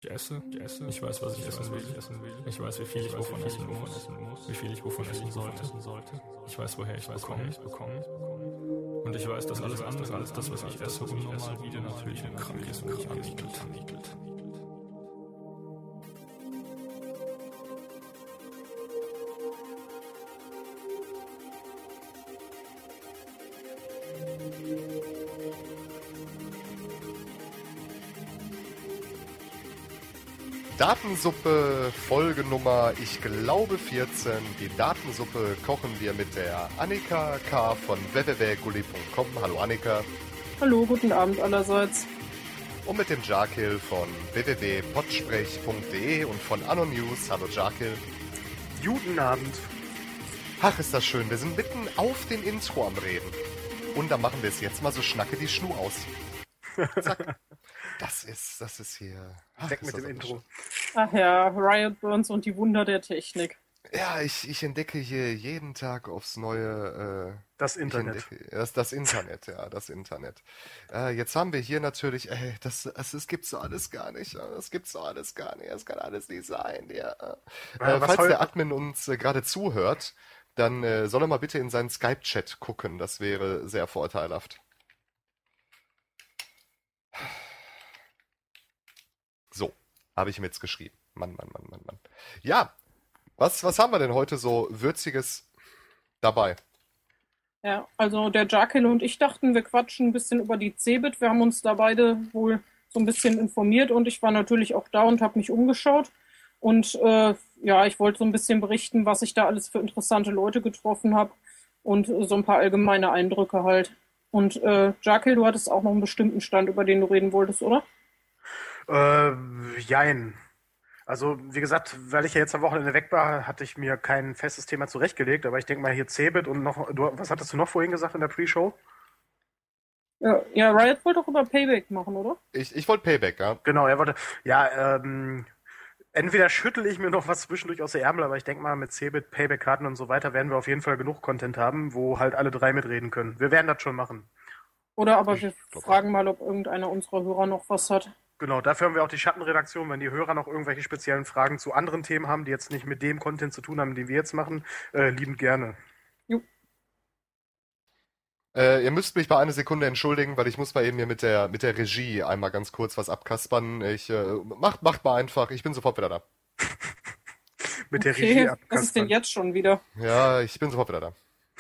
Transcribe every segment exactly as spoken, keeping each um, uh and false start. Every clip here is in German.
Ich esse, ich esse, ich weiß, was ich essen will, ich essen will. Ich weiß, wie viel ich wovon essen muss, wie viel ich wovon essen sollte. Ich weiß, woher ich bekomme, ich bekomme. Und ich weiß, dass alles andere als das, was ich esse, unnormal wieder natürlich und krank ist und mich anknüttelt. Datensuppe, Folgenummer, ich glaube vierzehn. Die Datensuppe kochen wir mit der Annika K. von w w w punkt gulli punkt com. Hallo Annika. Hallo, guten Abend allerseits. Und mit dem Jarkil von w w w punkt podsprech punkt de und von Anno News. Hallo Jarkil. Guten Abend. Ach, ist das schön. Wir sind mitten auf dem Intro am Reden. Und dann machen wir es jetzt mal so schnacke die Schnu aus. Zack. Das ist, das ist hier... Ach, Weg mit dem Intro. Schön. Ach ja, Riot Burns und die Wunder der Technik. Ja, ich, ich entdecke hier jeden Tag aufs Neue... Äh, das Internet. Entdecke, das, das Internet, ja, das Internet. Äh, jetzt haben wir hier natürlich... Ey, das, das, das gibt's so alles gar nicht. Das gibt's so alles gar nicht. Das kann alles nicht sein. Ja. Äh, falls der Admin uns äh, gerade zuhört, dann äh, soll er mal bitte in seinen Skype-Chat gucken. Das wäre sehr vorteilhaft. So, habe ich ihm jetzt geschrieben. Mann, Mann, Mann, Mann, Mann. Ja, was, was haben wir denn heute so Würziges dabei? Ja, also der Jarkil und ich dachten, wir quatschen ein bisschen über die Cebit. Wir haben uns da beide wohl so ein bisschen informiert und ich war natürlich auch da und habe mich umgeschaut. Und äh, ja, ich wollte so ein bisschen berichten, was ich da alles für interessante Leute getroffen habe und so ein paar allgemeine Eindrücke halt. Und äh, Jarkil, du hattest auch noch einen bestimmten Stand, über den du reden wolltest, oder? Äh, jein. Also, wie gesagt, weil ich ja jetzt am Wochenende weg war, hatte ich mir kein festes Thema zurechtgelegt, aber ich denke mal hier Cebit und noch, du, was hattest du noch vorhin gesagt in der Pre-Show? Ja, ja, Riot wollte doch über Payback machen, oder? Ich, ich wollte Payback, ja. Genau, er wollte, ja, ähm, entweder schüttel ich mir noch was zwischendurch aus der Ärmel, aber ich denke mal, mit Cebit, Payback-Karten und so weiter werden wir auf jeden Fall genug Content haben, wo halt alle drei mitreden können. Wir werden das schon machen. Oder aber wir fragen mal, ob irgendeiner unserer Hörer noch was hat. Genau, dafür haben wir auch die Schattenredaktion, wenn die Hörer noch irgendwelche speziellen Fragen zu anderen Themen haben, die jetzt nicht mit dem Content zu tun haben, den wir jetzt machen, äh, liebend gerne. Jo. Äh, ihr müsst mich mal eine Sekunde entschuldigen, weil ich muss mal eben hier mit der, mit der Regie einmal ganz kurz was abkaspern. Ich, äh, macht, macht mal einfach, ich bin sofort wieder da. Mit der Okay, Regie abkaspern. was ist denn jetzt schon wieder? Ja, ich bin sofort wieder da.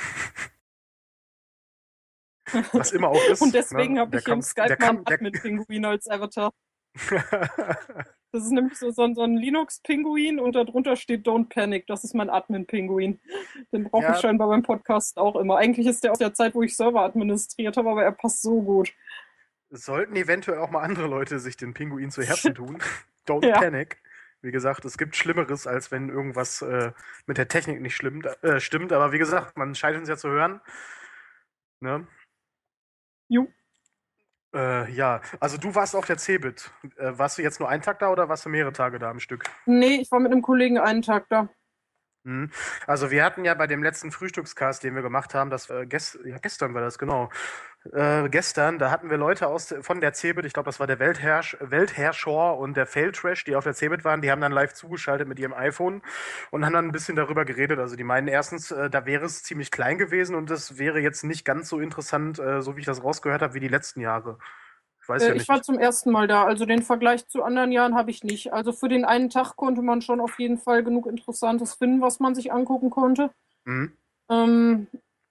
Was immer auch ist. Und deswegen ne? habe ich hier im Skype mal einen Admin-Pinguin als Avatar. Das ist nämlich so, so, ein, so ein Linux-Pinguin und darunter steht Don't Panic. Das ist mein Admin-Pinguin. Den brauche Ja. ich scheinbar beim Podcast auch immer. Eigentlich ist der aus der Zeit, wo ich Server administriert habe, aber er passt so gut. Sollten eventuell auch mal andere Leute sich den Pinguin zu Herzen tun. Don't Ja. panic. Wie gesagt, es gibt Schlimmeres, als wenn irgendwas äh, mit der Technik nicht schlimmt, äh, stimmt. Aber wie gesagt, man scheint uns ja zu hören. Ne? Jo. Äh, ja, also du warst auf der Cebit. Äh, warst du jetzt nur einen Tag da oder warst du mehrere Tage da am Stück? Nee, ich war mit einem Kollegen einen Tag da. Mhm. Also wir hatten ja bei dem letzten Frühstückscast, den wir gemacht haben, das äh, gest ja, gestern war das, genau. Äh, gestern, da hatten wir Leute aus von der Cebit, ich glaube, das war der Weltherrsch Weltherrscher und der Failtrash, die auf der Cebit waren, die haben dann live zugeschaltet mit ihrem iPhone und haben dann ein bisschen darüber geredet. Also die meinen erstens, äh, da wäre es ziemlich klein gewesen und das wäre jetzt nicht ganz so interessant, äh, so wie ich das rausgehört habe, wie die letzten Jahre. Ich weiß Äh, ja ich nicht. war zum ersten Mal da, also den Vergleich zu anderen Jahren habe ich nicht. Also für den einen Tag konnte man schon auf jeden Fall genug Interessantes finden, was man sich angucken konnte. Mhm. Ähm,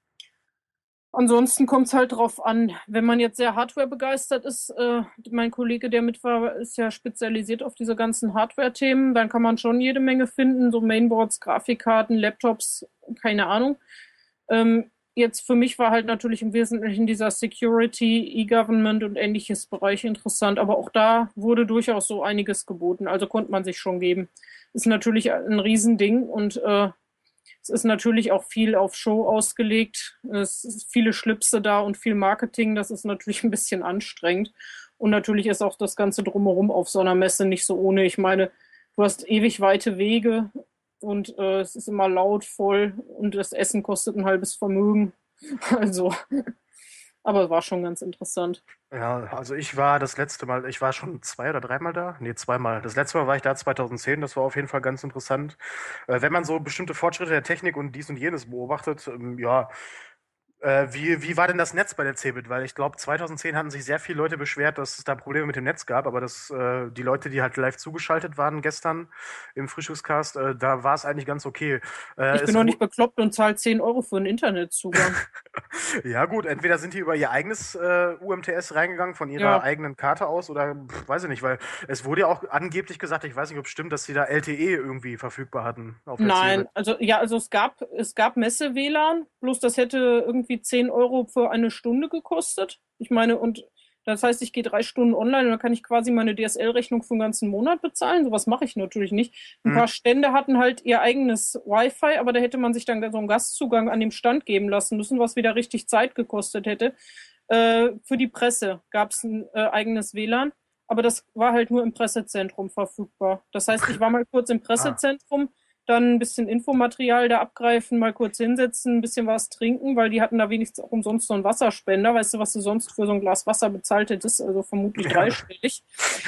ansonsten kommt es halt drauf an, wenn man jetzt sehr Hardware begeistert ist, äh, mein Kollege, der mit war, ist ja spezialisiert auf diese ganzen Hardware-Themen, dann kann man schon jede Menge finden, so Mainboards, Grafikkarten, Laptops, keine Ahnung. Ähm, jetzt für mich war halt natürlich im Wesentlichen dieser Security, E-Government und ähnliches Bereich interessant, aber auch da wurde durchaus so einiges geboten, also konnte man sich schon geben. Ist natürlich ein Riesending und äh, es ist natürlich auch viel auf Show ausgelegt. Es ist viele Schlipse da und viel Marketing. Das ist natürlich ein bisschen anstrengend. Und natürlich ist auch das Ganze drumherum auf so einer Messe nicht so ohne. Ich meine, du hast ewig weite Wege und äh, es ist immer laut, voll und das Essen kostet ein halbes Vermögen. Also Aber war schon ganz interessant. Ja, also ich war das letzte Mal, ich war schon zwei oder dreimal da. Nee, zweimal. Das letzte Mal war ich da zweitausendzehn, das war auf jeden Fall ganz interessant. Äh, wenn man so bestimmte Fortschritte der Technik und dies und jenes beobachtet, ähm, ja, Äh, wie, wie war denn das Netz bei der Cebit? Weil ich glaube, zweitausendzehn hatten sich sehr viele Leute beschwert, dass es da Probleme mit dem Netz gab, aber das, äh, die Leute, die halt live zugeschaltet waren gestern im Frühstückscast, äh, da war es eigentlich ganz okay. Äh, Ich bin es doch wu- nicht bekloppt und zahle zehn Euro für einen Internetzugang. ja gut, entweder sind die über ihr eigenes äh, U M T S reingegangen, von ihrer Ja, eigenen Karte aus, oder pff, weiß ich nicht, weil es wurde ja auch angeblich gesagt, ich weiß nicht, ob es stimmt, dass sie da L T E irgendwie verfügbar hatten auf der nein, Cebit. also ja, also es gab, es gab Messe-W L A N, bloß das hätte irgendwie zehn Euro für eine Stunde gekostet. Ich meine, und das heißt, ich gehe drei Stunden online und dann kann ich quasi meine D S L-Rechnung für den ganzen Monat bezahlen. Sowas mache ich natürlich nicht. Ein Hm. paar Stände hatten halt ihr eigenes Wi-Fi, aber da hätte man sich dann so einen Gastzugang an dem Stand geben lassen müssen, was wieder richtig Zeit gekostet hätte. Äh, für die Presse gab es ein äh, eigenes W L A N, aber das war halt nur im Pressezentrum verfügbar. Das heißt, ich war mal kurz im Ah. Pressezentrum, dann ein bisschen Infomaterial da abgreifen, mal kurz hinsetzen, ein bisschen was trinken, weil die hatten da wenigstens auch umsonst so einen Wasserspender. Weißt du, was du sonst für so ein Glas Wasser bezahlt hättest? Also vermutlich Ja. dreistellig.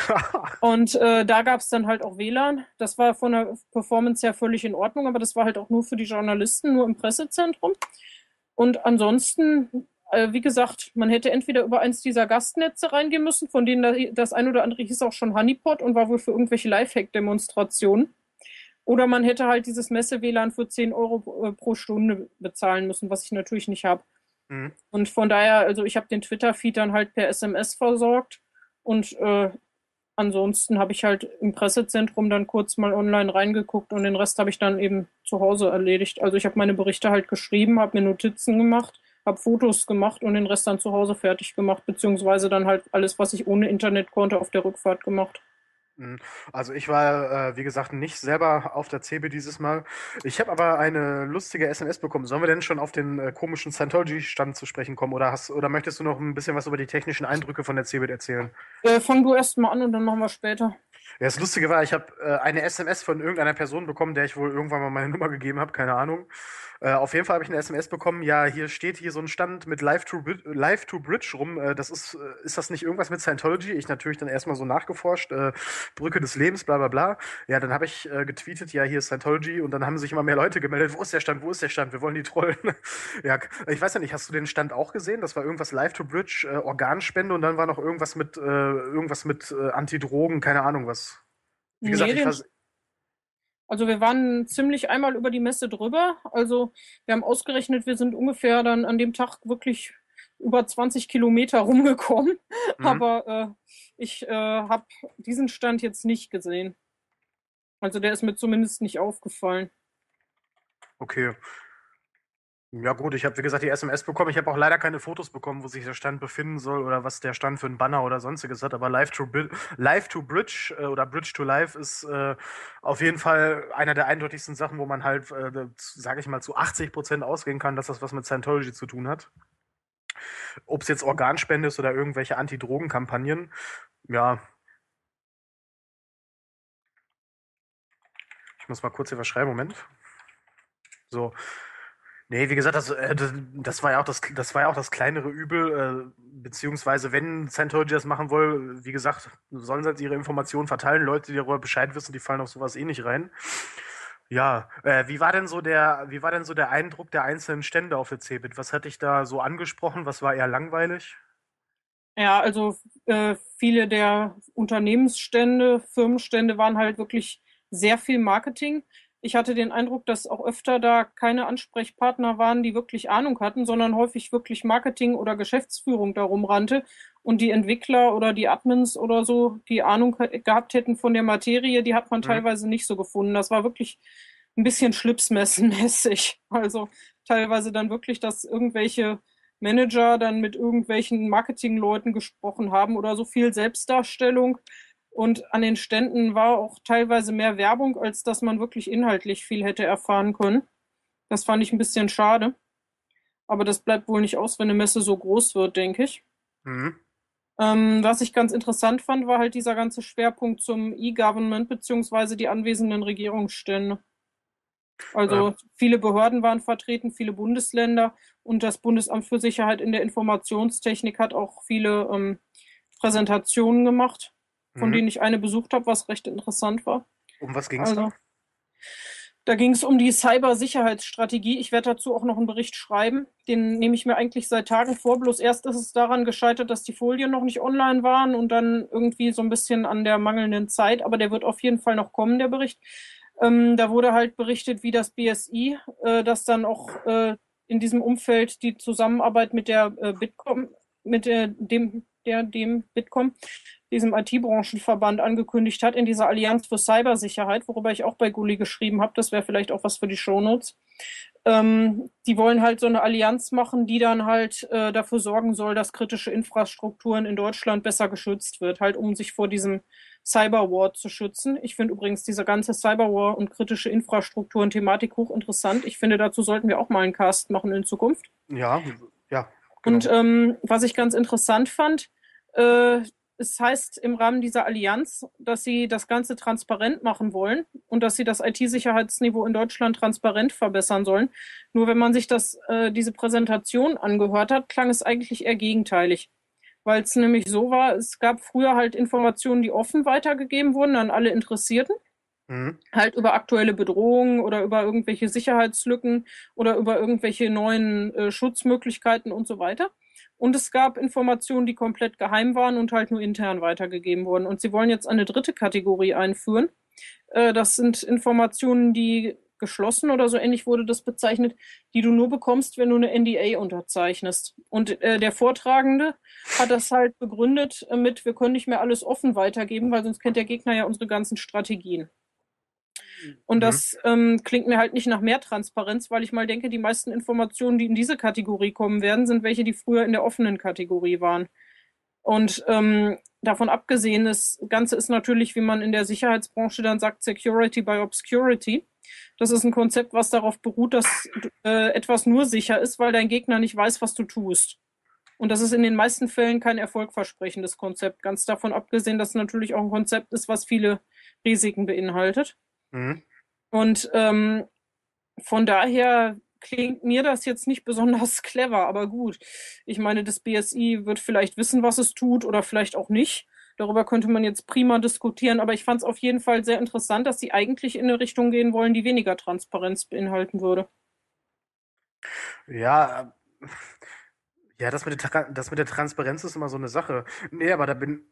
Und äh, da gab es dann halt auch W L A N. Das war von der Performance her völlig in Ordnung, aber das war halt auch nur für die Journalisten, nur im Pressezentrum. Und ansonsten, äh, wie gesagt, man hätte entweder über eins dieser Gastnetze reingehen müssen, von denen da, das ein oder andere hieß auch schon Honeypot und war wohl für irgendwelche Lifehack-Demonstrationen. Oder man hätte halt dieses Messe-W L A N für zehn Euro pro, pro Stunde bezahlen müssen, was ich natürlich nicht habe. Mhm. Und von daher, also ich habe den Twitter-Feed dann halt per S M S versorgt und äh, ansonsten habe ich halt im Pressezentrum dann kurz mal online reingeguckt und den Rest habe ich dann eben zu Hause erledigt. Also ich habe meine Berichte halt geschrieben, habe mir Notizen gemacht, habe Fotos gemacht und den Rest dann zu Hause fertig gemacht, beziehungsweise dann halt alles, was ich ohne Internet konnte, auf der Rückfahrt gemacht. Mhm. Also ich war, äh, wie gesagt, nicht selber auf der Cebit dieses Mal. Ich habe aber eine lustige S M S bekommen. Sollen wir denn schon auf den äh, komischen Scientology-Stand zu sprechen kommen? Oder hast, oder möchtest du noch ein bisschen was über die technischen Eindrücke von der Cebit erzählen? Äh, fang du erst mal an und dann machen wir später. Ja, das Lustige war, ich habe äh, eine S M S von irgendeiner Person bekommen, der ich wohl irgendwann mal meine Nummer gegeben habe, keine Ahnung. Äh, auf jeden Fall habe ich eine S M S bekommen, ja, hier steht hier so ein Stand mit Live to, Bri- Live to Bridge rum. Äh, das ist, äh, ist das nicht irgendwas mit Scientology? Ich natürlich dann erstmal so nachgeforscht, äh, Brücke des Lebens, bla bla bla. Ja, dann habe ich äh, getweetet, ja, hier ist Scientology und dann haben sich immer mehr Leute gemeldet, wo ist der Stand, wo ist der Stand, wir wollen die trollen. Ja, ich weiß ja nicht, hast du den Stand auch gesehen? Das war irgendwas Live to Bridge, äh, Organspende und dann war noch irgendwas mit, äh, irgendwas mit äh, Antidrogen, keine Ahnung was. Wie gesagt, Nee, ich den, war. also wir waren ziemlich einmal über die Messe drüber. Also wir haben ausgerechnet, wir sind ungefähr dann an dem Tag wirklich über zwanzig Kilometer rumgekommen. Mhm, Aber äh, ich äh, habe diesen Stand jetzt nicht gesehen. Also der ist mir zumindest nicht aufgefallen. okay. Ja gut, ich habe, wie gesagt, die S M S bekommen. Ich habe auch leider keine Fotos bekommen, wo sich der Stand befinden soll oder was der Stand für ein Banner oder sonstiges hat. Aber Live to, Bri- Live to Bridge äh, oder Bridge to Live ist äh, auf jeden Fall einer der eindeutigsten Sachen, wo man halt, äh, sage ich mal, zu achtzig Prozent ausgehen kann, dass das was mit Scientology zu tun hat. Ob es jetzt Organspende ist oder irgendwelche Anti-Drogen-Kampagnen. Ja, ich muss mal kurz hier was schreiben, Moment. So. Nee, wie gesagt, das, äh, das, das war ja auch das, das war ja auch das kleinere Übel, äh, beziehungsweise wenn Scientology das machen will, wie gesagt, sollen sie halt ihre Informationen verteilen. Leute, die darüber Bescheid wissen, die fallen auf sowas eh nicht rein. Ja, äh, wie war denn so der, wie war denn so der Eindruck der einzelnen Stände auf der Cebit? Was hat dich da so angesprochen? Was war eher langweilig? Ja, also äh, viele der Unternehmensstände, Firmenstände waren halt wirklich sehr viel Marketing. Ich hatte den Eindruck, dass auch öfter da keine Ansprechpartner waren, die wirklich Ahnung hatten, sondern häufig wirklich Marketing oder Geschäftsführung darum rannte und die Entwickler oder die Admins oder so, die Ahnung gehabt hätten von der Materie, die hat man Hm? teilweise nicht so gefunden. Das war wirklich ein bisschen schlipsmessenmäßig. Also teilweise dann wirklich, dass irgendwelche Manager dann mit irgendwelchen Marketingleuten gesprochen haben oder so viel Selbstdarstellung. Und an den Ständen war auch teilweise mehr Werbung, als dass man wirklich inhaltlich viel hätte erfahren können. Das fand ich ein bisschen schade. Aber das bleibt wohl nicht aus, wenn eine Messe so groß wird, denke ich. Mhm. Ähm, was ich ganz interessant fand, war halt dieser ganze Schwerpunkt zum E-Government beziehungsweise die anwesenden Regierungsstände. Also Äh, viele Behörden waren vertreten, viele Bundesländer und das Bundesamt für Sicherheit in der Informationstechnik hat auch viele ähm, Präsentationen gemacht, von mhm. denen ich eine besucht habe, was recht interessant war. Um was ging es da? Also da ging es um die Cybersicherheitsstrategie. Ich werde dazu auch noch einen Bericht schreiben. Den nehme ich mir eigentlich seit Tagen vor. Bloß erst ist es daran gescheitert, dass die Folien noch nicht online waren und dann irgendwie so ein bisschen an der mangelnden Zeit. Aber der wird auf jeden Fall noch kommen, der Bericht. Ähm, da wurde halt berichtet, wie das B S I, äh, das dann auch äh, in diesem Umfeld die Zusammenarbeit mit der äh, Bitkom, mit der, dem, der, dem Bitkom, diesem I T-Branchenverband angekündigt hat, in dieser Allianz für Cybersicherheit, worüber ich auch bei Gulli geschrieben habe, das wäre vielleicht auch was für die Shownotes. Ähm, die wollen halt so eine Allianz machen, die dann halt äh, dafür sorgen soll, dass kritische Infrastrukturen in Deutschland besser geschützt wird, halt um sich vor diesem Cyberwar zu schützen. Ich finde übrigens diese ganze Cyberwar und kritische Infrastrukturen-Thematik hochinteressant. Ich finde, dazu sollten wir auch mal einen Cast machen in Zukunft. Ja, ja, genau. Und ähm, was ich ganz interessant fand, äh, es heißt im Rahmen dieser Allianz, dass sie das Ganze transparent machen wollen und dass sie das I T-Sicherheitsniveau in Deutschland transparent verbessern sollen. Nur wenn man sich das, äh, diese Präsentation angehört hat, klang es eigentlich eher gegenteilig. Weil es nämlich so war, es gab früher halt Informationen, die offen weitergegeben wurden an alle Interessierten. Mhm. Halt über aktuelle Bedrohungen oder über irgendwelche Sicherheitslücken oder über irgendwelche neuen äh, Schutzmöglichkeiten und so weiter. Und es gab Informationen, die komplett geheim waren und halt nur intern weitergegeben wurden. Und sie wollen jetzt eine dritte Kategorie einführen. Äh, das sind Informationen, die geschlossen oder so ähnlich wurde das bezeichnet, die du nur bekommst, wenn du eine N D A unterzeichnest. Und äh, der Vortragende hat das halt begründet äh, mit, wir können nicht mehr alles offen weitergeben, weil sonst kennt der Gegner ja unsere ganzen Strategien. Und das ähm, klingt mir halt nicht nach mehr Transparenz, weil ich mal denke, die meisten Informationen, die in diese Kategorie kommen werden, sind welche, die früher in der offenen Kategorie waren. Und ähm, davon abgesehen, das Ganze ist natürlich, wie man in der Sicherheitsbranche dann sagt, Security by Obscurity. Das ist ein Konzept, was darauf beruht, dass äh, etwas nur sicher ist, weil dein Gegner nicht weiß, was du tust. Und das ist in den meisten Fällen kein erfolgversprechendes Konzept. Ganz davon abgesehen, dass es natürlich auch ein Konzept ist, was viele Risiken beinhaltet. Mhm. Und ähm, von daher klingt mir das jetzt nicht besonders clever, aber gut. Ich meine, das B S I wird vielleicht wissen, was es tut oder vielleicht auch nicht. Darüber könnte man jetzt prima diskutieren, aber ich fand es auf jeden Fall sehr interessant, dass sie eigentlich in eine Richtung gehen wollen, die weniger Transparenz beinhalten würde. Ja, ja, das mit, der, das mit der Transparenz ist immer so eine Sache. Nee, aber da bin,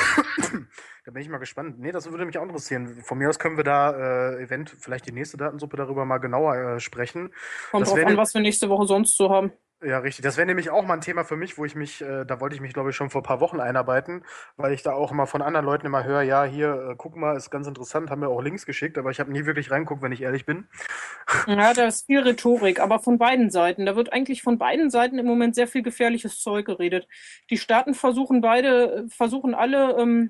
da bin ich mal gespannt. Nee, das würde mich auch interessieren. Von mir aus können wir da äh, event vielleicht die nächste Datensuppe darüber mal genauer äh, sprechen. Kommt Das drauf wäre an, ne- was wir nächste Woche sonst so haben. Ja, richtig. Das wäre nämlich auch mal ein Thema für mich, wo ich mich, äh, da wollte ich mich, glaube ich, schon vor ein paar Wochen einarbeiten, weil ich da auch immer von anderen Leuten immer höre, ja, hier, äh, guck mal, ist ganz interessant, haben mir auch Links geschickt, aber ich habe nie wirklich reingeguckt, wenn ich ehrlich bin. Ja, da ist viel Rhetorik, aber von beiden Seiten. Da wird eigentlich von beiden Seiten im Moment sehr viel gefährliches Zeug geredet. Die Staaten versuchen beide, versuchen alle, ähm,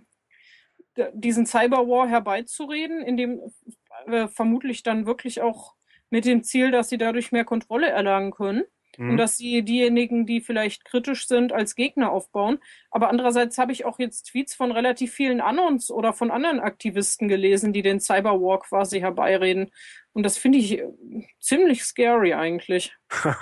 diesen Cyberwar herbeizureden, indem äh, vermutlich dann wirklich auch mit dem Ziel, dass sie dadurch mehr Kontrolle erlangen können. Mhm. Und dass sie diejenigen, die vielleicht kritisch sind, als Gegner aufbauen. Aber andererseits habe ich auch jetzt Tweets von relativ vielen Anons oder von anderen Aktivisten gelesen, die den Cyberwar quasi herbeireden. Und das finde ich ziemlich scary eigentlich.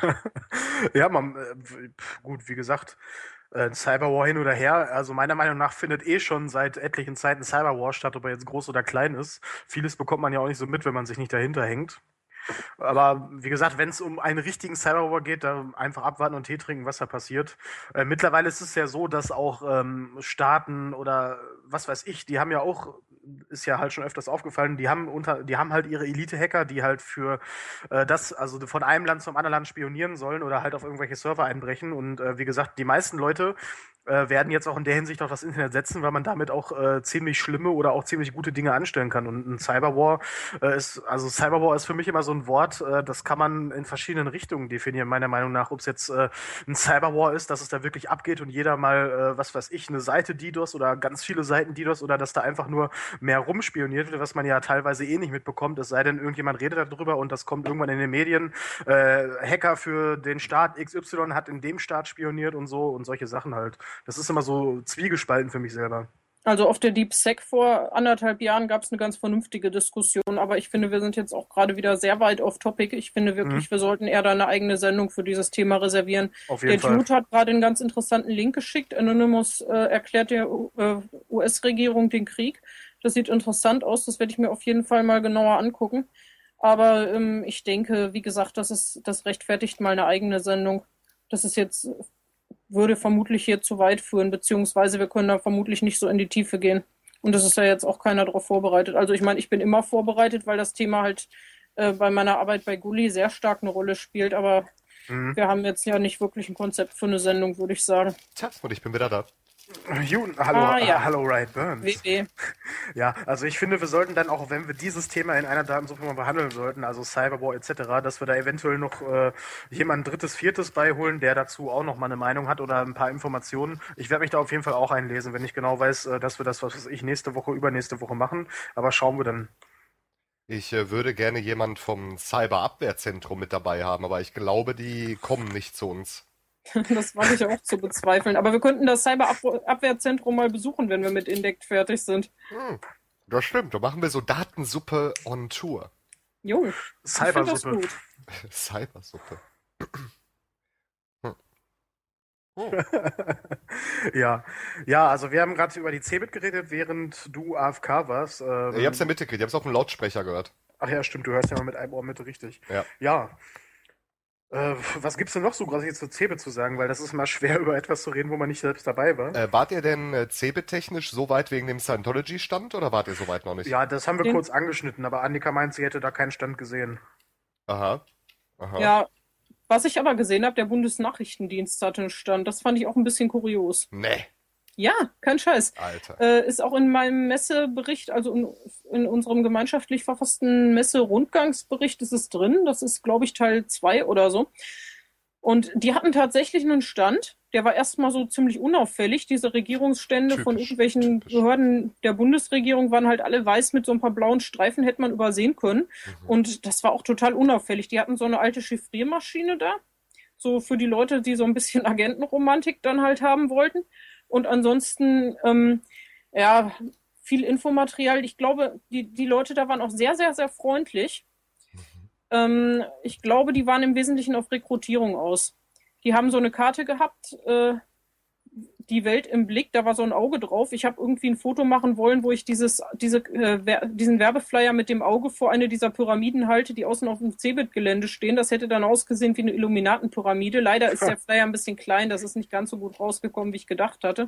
Ja, man, äh, gut, wie gesagt, äh, Cyberwar hin oder her, also meiner Meinung nach findet eh schon seit etlichen Zeiten Cyberwar statt, ob er jetzt groß oder klein ist. Vieles bekommt man ja auch nicht so mit, wenn man sich nicht dahinter hängt. Aber wie gesagt, wenn es um einen richtigen Cyberwar geht, da einfach abwarten und Tee trinken, was da passiert. Äh, mittlerweile ist es ja so, dass auch ähm, Staaten oder was weiß ich, die haben ja auch, ist ja halt schon öfters aufgefallen, die haben unter, die haben halt ihre Elite-Hacker, die halt für äh, das, also von einem Land zum anderen Land spionieren sollen oder halt auf irgendwelche Server einbrechen. Und äh, wie gesagt, die meisten Leute äh, werden jetzt auch in der Hinsicht auf das Internet setzen, weil man damit auch äh, ziemlich schlimme oder auch ziemlich gute Dinge anstellen kann. Und ein Cyberwar äh, ist, also Cyberwar ist für mich immer so ein Wort, äh, das kann man in verschiedenen Richtungen definieren, meiner Meinung nach. Ob es jetzt äh, ein Cyberwar ist, dass es da wirklich abgeht und jeder mal, äh, was weiß ich, eine Seite DDoS oder ganz viele Seiten DDoS oder dass da einfach nur mehr rumspioniert wird, was man ja teilweise eh nicht mitbekommt, es sei denn, irgendjemand redet darüber und das kommt irgendwann in den Medien. Äh, Hacker für den Staat X Y hat in dem Staat spioniert und so und solche Sachen halt. Das ist immer so zwiegespalten für mich selber. Also auf der DeepSec vor anderthalb Jahren gab es eine ganz vernünftige Diskussion, aber ich finde, wir sind jetzt auch gerade wieder sehr weit off topic. Ich finde wirklich, mhm. wir sollten eher da eine eigene Sendung für dieses Thema reservieren. Auf jeden der Dude hat gerade einen ganz interessanten Link geschickt. Anonymous äh, erklärt der äh, U S-Regierung den Krieg. Das sieht interessant aus, das werde ich mir auf jeden Fall mal genauer angucken. Aber ähm, ich denke, wie gesagt, das ist, das rechtfertigt mal eine eigene Sendung. Das ist jetzt... würde vermutlich hier zu weit führen, beziehungsweise wir können da vermutlich nicht so in die Tiefe gehen. Und das ist ja jetzt auch keiner darauf vorbereitet. Also ich meine, ich bin immer vorbereitet, weil das Thema halt äh, bei meiner Arbeit bei Gulli sehr stark eine Rolle spielt, aber mhm. wir haben jetzt ja nicht wirklich ein Konzept für eine Sendung, würde ich sagen. Tja, und ich bin wieder da. You, hallo, ah, ja. uh, hallo, Riot Burns. W W. Ja, also ich finde, wir sollten dann auch, wenn wir dieses Thema in einer Datensuppe mal behandeln sollten, also Cyberwar et cetera, dass wir da eventuell noch äh, jemand drittes, viertes beiholen, der dazu auch noch mal eine Meinung hat oder ein paar Informationen. Ich werde mich da auf jeden Fall auch einlesen, wenn ich genau weiß, äh, dass wir das, was weiß ich, nächste Woche, übernächste Woche machen. Aber schauen wir dann. Ich äh, würde gerne jemand vom Cyberabwehrzentrum mit dabei haben, aber ich glaube, die kommen nicht zu uns. Das wage ich auch zu bezweifeln. Aber wir könnten das Cyberabwehrzentrum mal besuchen, wenn wir mit Indect fertig sind. Hm, das stimmt. Da machen wir so Datensuppe on Tour. Jo, Cybersuppe. Cybersuppe. Hm. Hm. ja. ja, also wir haben gerade über die Cebit geredet, während du A F K warst. Ähm, ich hab's ja mitgekriegt, ich hab's auf dem Lautsprecher gehört. Ach ja, stimmt, du hörst ja mal mit einem Ohr mit, richtig. Ja. Ja. Äh, was gibt's denn noch so groß jetzt zur Cebit zu sagen? Weil das ist mal schwer, über etwas zu reden, wo man nicht selbst dabei war. Äh, wart ihr denn äh, Cebit-technisch so weit wegen dem Scientology-Stand oder wart ihr so weit noch nicht? Ja, das haben wir Den... kurz angeschnitten, aber Annika meint, sie hätte da keinen Stand gesehen. Aha. Aha. Ja, was ich aber gesehen habe, der Bundesnachrichtendienst hatte einen Stand. Das fand ich auch ein bisschen kurios. Nee. Ja, kein Scheiß. Alter. Äh, ist auch in meinem Messebericht, also in, in unserem gemeinschaftlich verfassten Messe-Rundgangsbericht ist es drin. Das ist, glaube ich, Teil zwei oder so. Und die hatten tatsächlich einen Stand, der war erstmal so ziemlich unauffällig. Diese Regierungsstände typisch, von irgendwelchen typisch. Behörden der Bundesregierung waren halt alle weiß mit so ein paar blauen Streifen, hätte man übersehen können. Mhm. Und das war auch total unauffällig. Die hatten so eine alte Chiffriermaschine da, so für die Leute, die so ein bisschen Agentenromantik dann halt haben wollten. Und ansonsten, ähm, ja, viel Infomaterial. Ich glaube, die, die Leute da waren auch sehr, sehr, sehr freundlich. Mhm. Ähm, ich glaube, die waren im Wesentlichen auf Rekrutierung aus. Die haben so eine Karte gehabt, äh, die Welt im Blick, da war so ein Auge drauf. Ich habe irgendwie ein Foto machen wollen, wo ich dieses, diese, äh, wer, diesen Werbeflyer mit dem Auge vor eine dieser Pyramiden halte, die außen auf dem Cebit-Gelände stehen. Das hätte dann ausgesehen wie eine Illuminatenpyramide. Leider ist der Flyer ein bisschen klein, das ist nicht ganz so gut rausgekommen, wie ich gedacht hatte.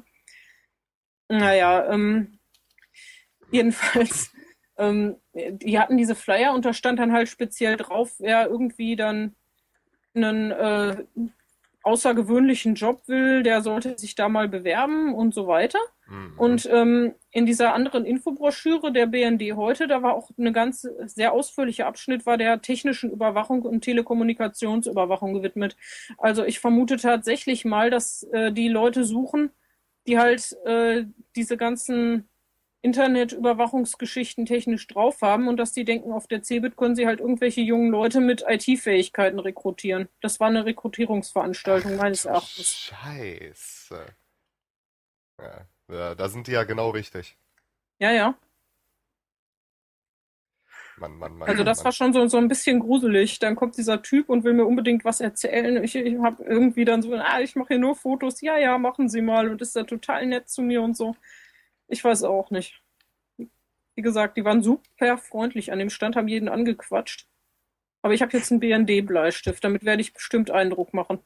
Naja, ähm, jedenfalls, ähm, die hatten diese Flyer und da stand dann halt speziell drauf, wer irgendwie dann einen äh, außergewöhnlichen Job will, der sollte sich da mal bewerben und so weiter. Mhm. Und ähm, in dieser anderen Infobroschüre der B N D heute, da war auch eine ganz sehr ausführliche Abschnitt, war der technischen Überwachung und Telekommunikationsüberwachung gewidmet. Also ich vermute tatsächlich mal, dass äh, die Leute suchen, die halt äh, diese ganzen Internetüberwachungsgeschichten technisch drauf haben und dass die denken, auf der Cebit können sie halt irgendwelche jungen Leute mit I T-Fähigkeiten rekrutieren. Das war eine Rekrutierungsveranstaltung Ach, meines Erachtens. Scheiße. Ja, ja, da sind die ja genau richtig. Ja, ja. Mann, Mann, Mann, also das Mann. war schon so, so ein bisschen gruselig. Dann kommt dieser Typ und will mir unbedingt was erzählen. Ich, ich habe irgendwie dann so, ah, ich mache hier nur Fotos. Ja, ja, machen Sie mal. Und ist da total nett zu mir und so. Ich weiß auch nicht. Wie gesagt, die waren super freundlich an dem Stand, haben jeden angequatscht. Aber ich habe jetzt einen B N D-Bleistift, damit werde ich bestimmt Eindruck machen.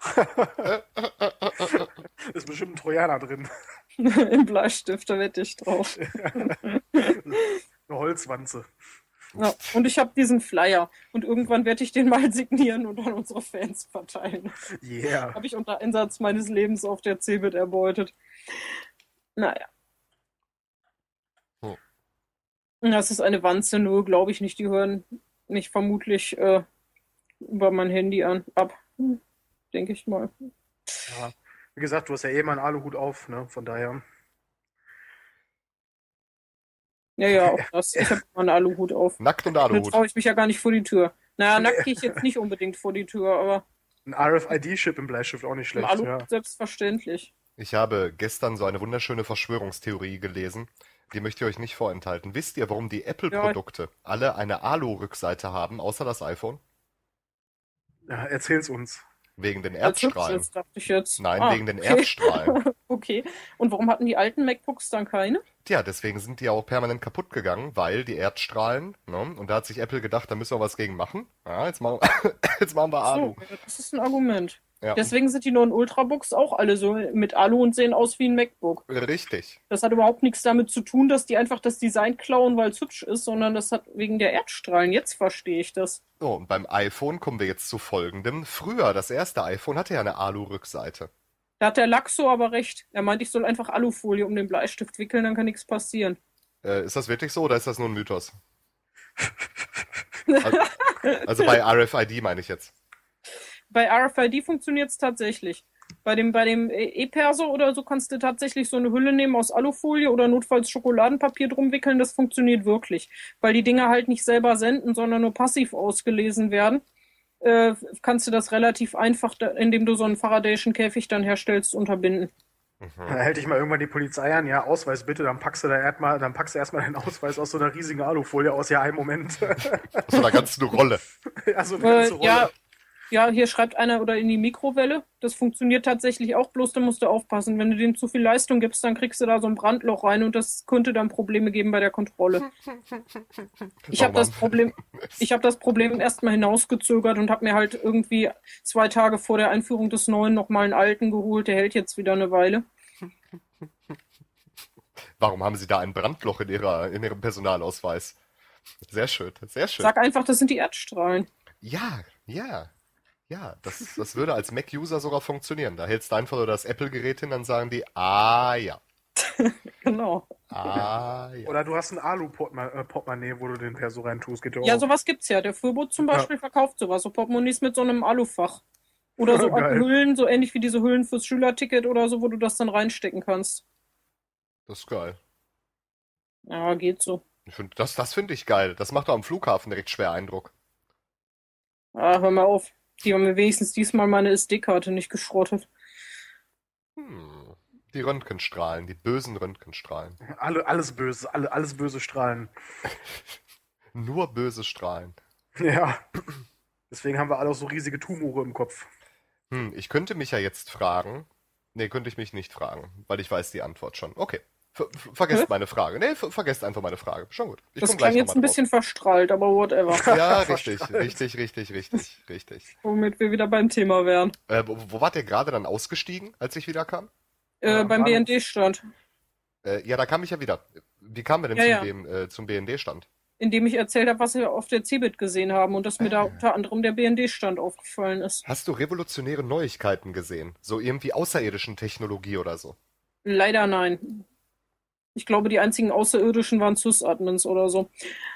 Ist bestimmt ein Trojaner drin. Im Bleistift, da wette ich drauf. Eine Holzwanze. Ja, und ich habe diesen Flyer. Und irgendwann werde ich den mal signieren und an unsere Fans verteilen. Yeah. Habe ich unter Einsatz meines Lebens auf der Cebit erbeutet. Naja. Das ist eine Wanze, nur glaube ich nicht. Die hören mich vermutlich äh, über mein Handy an, ab. Hm, denke ich mal. Ja. Wie gesagt, du hast ja eh mal einen Aluhut auf, ne? Von daher. Ja, ja, auch das. Ich habe mal einen Aluhut auf. Nackt und Aluhut. Dann traue ich mich ja gar nicht vor die Tür. Naja, nackt gehe ich jetzt nicht unbedingt vor die Tür, aber. Ein R F I D-Chip im Bleistift auch nicht schlecht. Aluhut ja. selbstverständlich. Ich habe gestern so eine wunderschöne Verschwörungstheorie gelesen. Die möchte ich euch nicht vorenthalten. Wisst ihr, warum die Ja, Apple-Produkte alle eine Alu-Rückseite haben, außer das iPhone? Ja, erzähl's uns. Wegen den als hübsch Erdstrahlen. ist, dachte ich jetzt. Nein, Ah, wegen den okay. Erdstrahlen. Okay. Und warum hatten die alten MacBooks dann keine? Tja, deswegen sind die auch permanent kaputt gegangen, weil die Erdstrahlen, ne? Und da hat sich Apple gedacht, da müssen wir was gegen machen. Ja, jetzt machen, jetzt machen wir Alu. So, ja, das ist ein Argument. Ja, Deswegen sind die neuen Ultrabooks auch alle so mit Alu und sehen aus wie ein MacBook. richtig. Das hat überhaupt nichts damit zu tun, dass die einfach das Design klauen, weil es hübsch ist, sondern das hat wegen der Erdstrahlen. Jetzt verstehe ich das. So, und beim iPhone kommen wir jetzt zu Folgendem. Früher, das erste iPhone hatte ja eine Alu-Rückseite. Da hat der Laxo aber recht. Er meint, ich soll einfach Alufolie um den Bleistift wickeln, dann kann nichts passieren. Äh, ist das wirklich so oder ist das nur ein Mythos? Also, also bei R F I D meine ich jetzt. Bei R F I D funktioniert es tatsächlich. Bei dem, bei dem E-Perso oder so kannst du tatsächlich so eine Hülle nehmen aus Alufolie oder notfalls Schokoladenpapier drum wickeln. Das funktioniert wirklich. Weil die Dinger halt nicht selber senden, sondern nur passiv ausgelesen werden. Äh, kannst du das relativ einfach, da, indem du so einen Faradayschen Käfig dann herstellst, unterbinden. Da hält dich mal irgendwann die Polizei an, ja, Ausweis bitte, dann packst du da erstmal, dann packst du erstmal deinen Ausweis aus so einer riesigen Alufolie aus, ja, einen Moment. Aus so einer ganzen Rolle. Ja, so eine Äh, ganze Rolle. ja, ja, hier schreibt einer oder in die Mikrowelle. Das funktioniert tatsächlich auch, bloß da musst du aufpassen. Wenn du dem zu viel Leistung gibst, dann kriegst du da so ein Brandloch rein und das könnte dann Probleme geben bei der Kontrolle. Ich Oh habe das Mann. Problem, ich habe das Problem erstmal hinausgezögert und habe mir halt irgendwie zwei Tage vor der Einführung des neuen nochmal einen alten geholt. Der hält jetzt wieder eine Weile. Warum haben Sie da ein Brandloch in Ihrer, in Ihrem Personalausweis? Sehr schön, sehr schön. Sag einfach, das sind die Erdstrahlen. Ja, ja, ja, das, das würde als Mac-User sogar funktionieren. Da hältst du einfach nur das Apple-Gerät hin, dann sagen die, ah ja, Genau. ah ja. Oder du hast ein Alu-Portemonnaie, wo du den Perso reintust, geht Ja, auch. sowas gibt's ja. Der Fürbot zum Ja. Beispiel verkauft sowas, so Portemonnaies mit so einem Alufach. Oder so Geil. Hüllen, so ähnlich wie diese Hüllen fürs Schülerticket oder so, wo du das dann reinstecken kannst. Das ist geil. Ja, geht so. Ich find, das das finde ich geil. Das macht doch am Flughafen direkt schwer Eindruck. Ah, hör mal auf. Die haben mir wenigstens diesmal meine S D-Karte nicht geschrottet. Hm. Die Röntgenstrahlen, die bösen Röntgenstrahlen. Alle, alles böse, alle, alles böse Strahlen. Nur böse Strahlen. Ja. Deswegen haben wir alle auch so riesige Tumore im Kopf. Hm, ich könnte mich ja jetzt fragen. Nee, könnte ich mich nicht fragen, weil ich weiß die Antwort schon. Okay. Ver ver- vergesst Hä? meine Frage. Nee, ver vergesst einfach meine Frage. Schon gut. Ich Das komm klang gleich jetzt nochmal ein drauf. bisschen verstrahlt, aber whatever. Ja, richtig, Verstrahlt. richtig, richtig, richtig, richtig. Womit wir wieder beim Thema wären. Äh, wo, wo wart ihr gerade dann ausgestiegen, als ich wieder kam? Äh, Ja, beim Bahnhof. B N D-Stand. Äh, ja, da kam ich ja wieder. Wie kamen wir denn Ja, zum, ja. B M, äh, zum B N D-Stand? Indem ich erzählt habe, was wir auf der Cebit gesehen haben und dass mir da unter anderem der B N D-Stand aufgefallen ist. Hast du revolutionäre Neuigkeiten gesehen? So irgendwie außerirdischen Technologie oder so? Leider nein. Ich glaube, die einzigen Außerirdischen waren Sys-Admins oder so.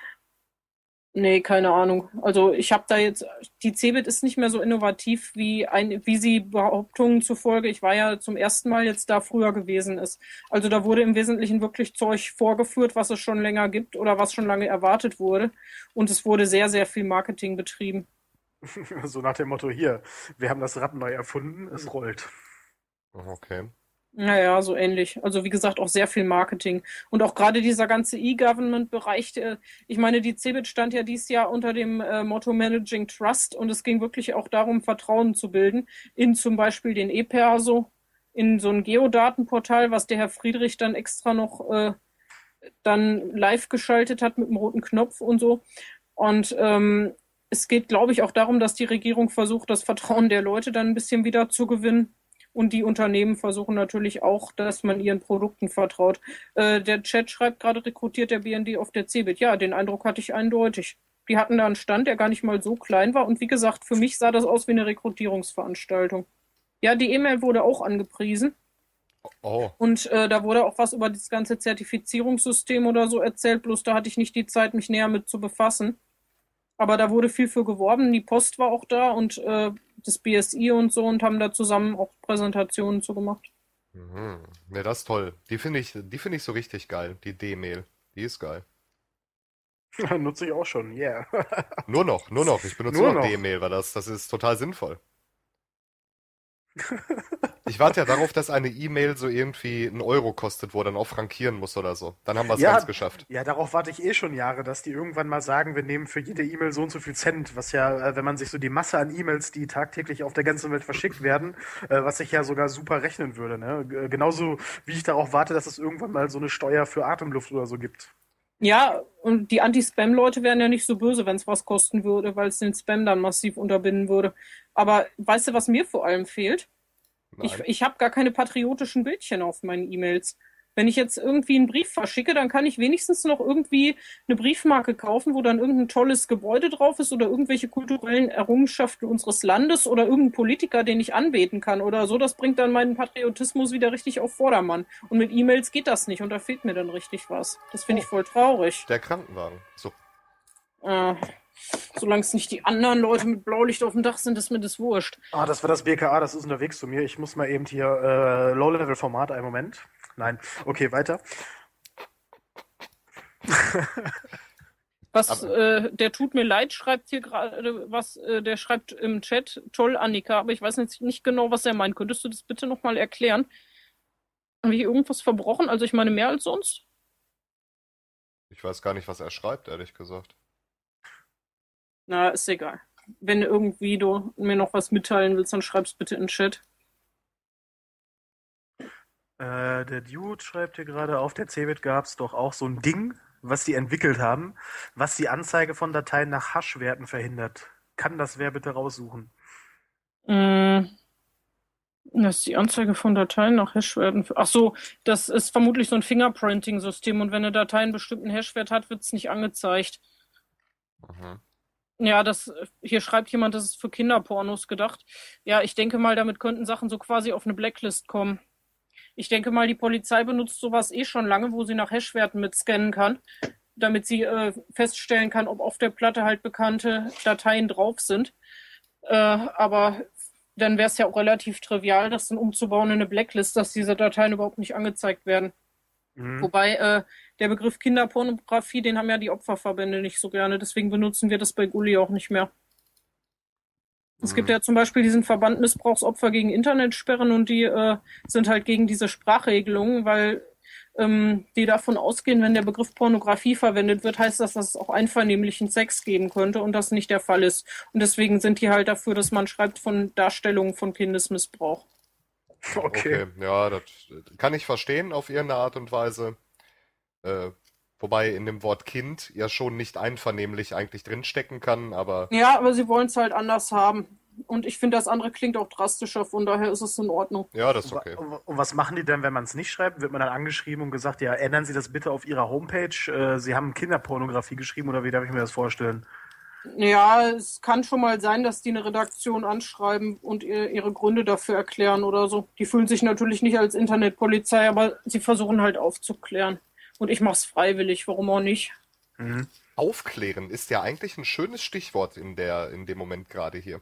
Nee, keine Ahnung. Also ich habe da jetzt, die Cebit ist nicht mehr so innovativ, wie, ein, wie sie Behauptungen zufolge, ich war ja zum ersten Mal jetzt da früher gewesen ist. Also da wurde im Wesentlichen wirklich Zeug vorgeführt, was es schon länger gibt oder was schon lange erwartet wurde. Und es wurde sehr, sehr viel Marketing betrieben. So nach dem Motto, hier, wir haben das Rad neu erfunden, es rollt. Okay. Naja, so ähnlich. Also wie gesagt, auch sehr viel Marketing. Und auch gerade dieser ganze E-Government-Bereich, äh, ich meine, die Cebit stand ja dieses Jahr unter dem äh, Motto Managing Trust und es ging wirklich auch darum, Vertrauen zu bilden in zum Beispiel den E-Perso, in so ein Geodatenportal, was der Herr Friedrich dann extra noch äh, dann live geschaltet hat mit dem roten Knopf und so. Und ähm, es geht, glaube ich, auch darum, dass die Regierung versucht, das Vertrauen der Leute dann ein bisschen wieder zu gewinnen. Und die Unternehmen versuchen natürlich auch, dass man ihren Produkten vertraut. Äh, der Chat schreibt gerade, rekrutiert der B N D auf der Cebit. Ja, den Eindruck hatte ich eindeutig. Die hatten da einen Stand, der gar nicht mal so klein war. Und wie gesagt, für mich sah das aus wie eine Rekrutierungsveranstaltung. Ja, die E-Mail wurde auch angepriesen. Oh, Und äh, da wurde auch was über das ganze Zertifizierungssystem oder so erzählt. Bloß da hatte ich nicht die Zeit, mich näher mit zu befassen. Aber da wurde viel für geworben. Die Post war auch da und äh, das B S I und so und haben da zusammen auch Präsentationen zu gemacht. mhm. Ne, das ist toll. Die finde ich, die finde ich so richtig geil. Die D-Mail. Die ist geil. Nutze ich auch schon, yeah. Nur noch, nur noch. Ich benutze Nur nur noch noch. D-Mail, weil das, das ist total sinnvoll. Ich warte ja darauf, dass eine E-Mail so irgendwie einen Euro kostet, wo er dann auch frankieren muss oder so. Dann haben wir es Ja, ganz geschafft. ja, darauf warte ich eh schon Jahre, dass die irgendwann mal sagen, wir nehmen für jede E-Mail so und so viel Cent, was ja, äh, wenn man sich so die Masse an E-Mails, die tagtäglich auf der ganzen Welt verschickt werden, äh, was sich ja sogar super rechnen würde, ne? G- Genauso wie ich darauf warte, dass es irgendwann mal so eine Steuer für Atemluft oder so gibt. Ja, und die Anti-Spam-Leute wären ja nicht so böse, wenn es was kosten würde, weil es den Spam dann massiv unterbinden würde. Aber weißt du, was mir vor allem fehlt? Ich, Nein. ich habe gar keine patriotischen Bildchen auf meinen E-Mails. Wenn ich jetzt irgendwie einen Brief verschicke, dann kann ich wenigstens noch irgendwie eine Briefmarke kaufen, wo dann irgendein tolles Gebäude drauf ist oder irgendwelche kulturellen Errungenschaften unseres Landes oder irgendein Politiker, den ich anbeten kann oder so. Das bringt dann meinen Patriotismus wieder richtig auf Vordermann. Und mit E-Mails geht das nicht und da fehlt mir dann richtig was. Das finde ich voll traurig. Der Krankenwagen. So. Äh, solange es nicht die anderen Leute mit Blaulicht auf dem Dach sind, ist mir das wurscht. Ah, das war das B K A, das ist unterwegs zu mir. Ich muss mal eben hier äh, Low-Level-Format, einen Moment. Nein, okay, weiter. Was, Aber- äh, der tut mir leid, schreibt hier gerade, was, äh, der schreibt im Chat, toll, Annika, aber ich weiß jetzt nicht genau, was er meint. Könntest du das bitte nochmal erklären? Haben wir hier irgendwas verbrochen? Also ich meine mehr als sonst? Ich weiß gar nicht, was er schreibt, ehrlich gesagt. Na, ist egal. Wenn irgendwie du mir noch was mitteilen willst, dann schreib's bitte in den Chat. Äh, der Dude schreibt hier gerade, auf der Cebit gab es doch auch so ein Ding, was die entwickelt haben, was die Anzeige von Dateien nach Hash-Werten verhindert. Kann das wer bitte raussuchen? Mm, Das ist die Anzeige von Dateien nach Hashwerten. Ach so, das ist vermutlich so ein Fingerprinting-System und wenn eine Datei einen bestimmten Hashwert hat, wird es nicht angezeigt. Mhm. Ja, das, hier schreibt jemand, das ist für Kinderpornos gedacht. Ja, ich denke mal, damit könnten Sachen so quasi auf eine Blacklist kommen. Ich denke mal, die Polizei benutzt sowas eh schon lange, wo sie nach Hashwerten mitscannen kann, damit sie äh, feststellen kann, ob auf der Platte halt bekannte Dateien drauf sind. Äh, aber dann wäre es ja auch relativ trivial, das dann umzubauen in eine Blacklist, dass diese Dateien überhaupt nicht angezeigt werden. Mhm. Wobei äh, der Begriff Kinderpornografie, den haben ja die Opferverbände nicht so gerne, deswegen benutzen wir das bei Gulli auch nicht mehr. Es gibt Mhm. ja zum Beispiel diesen Verband Missbrauchsopfer gegen Internetsperren und die äh, sind halt gegen diese Sprachregelungen, weil ähm, die davon ausgehen, wenn der Begriff Pornografie verwendet wird, heißt das, dass es auch einvernehmlichen Sex geben könnte und das nicht der Fall ist. Und deswegen sind die halt dafür, dass man schreibt von Darstellungen von Kindesmissbrauch. Okay. Okay, ja, das kann ich verstehen auf irgendeine Art und Weise. Äh, wobei in dem Wort Kind ja schon nicht einvernehmlich eigentlich drinstecken kann, aber Ja, aber sie wollen es halt anders haben. Und ich finde, das andere klingt auch drastischer, von daher ist es in Ordnung. ja, das ist Wa- okay. Und was machen die denn, wenn man es nicht schreibt? Wird man dann angeschrieben und gesagt, ja, ändern Sie das bitte auf Ihrer Homepage? Äh, Sie haben Kinderpornografie geschrieben oder wie darf ich mir das vorstellen? Ja, es kann schon mal sein, dass die eine Redaktion anschreiben und ihr, ihre Gründe dafür erklären oder so. Die fühlen sich natürlich nicht als Internetpolizei, aber sie versuchen halt aufzuklären. Und ich mache es freiwillig, warum auch nicht? Mhm. Aufklären ist ja eigentlich ein schönes Stichwort in der, in dem Moment gerade hier.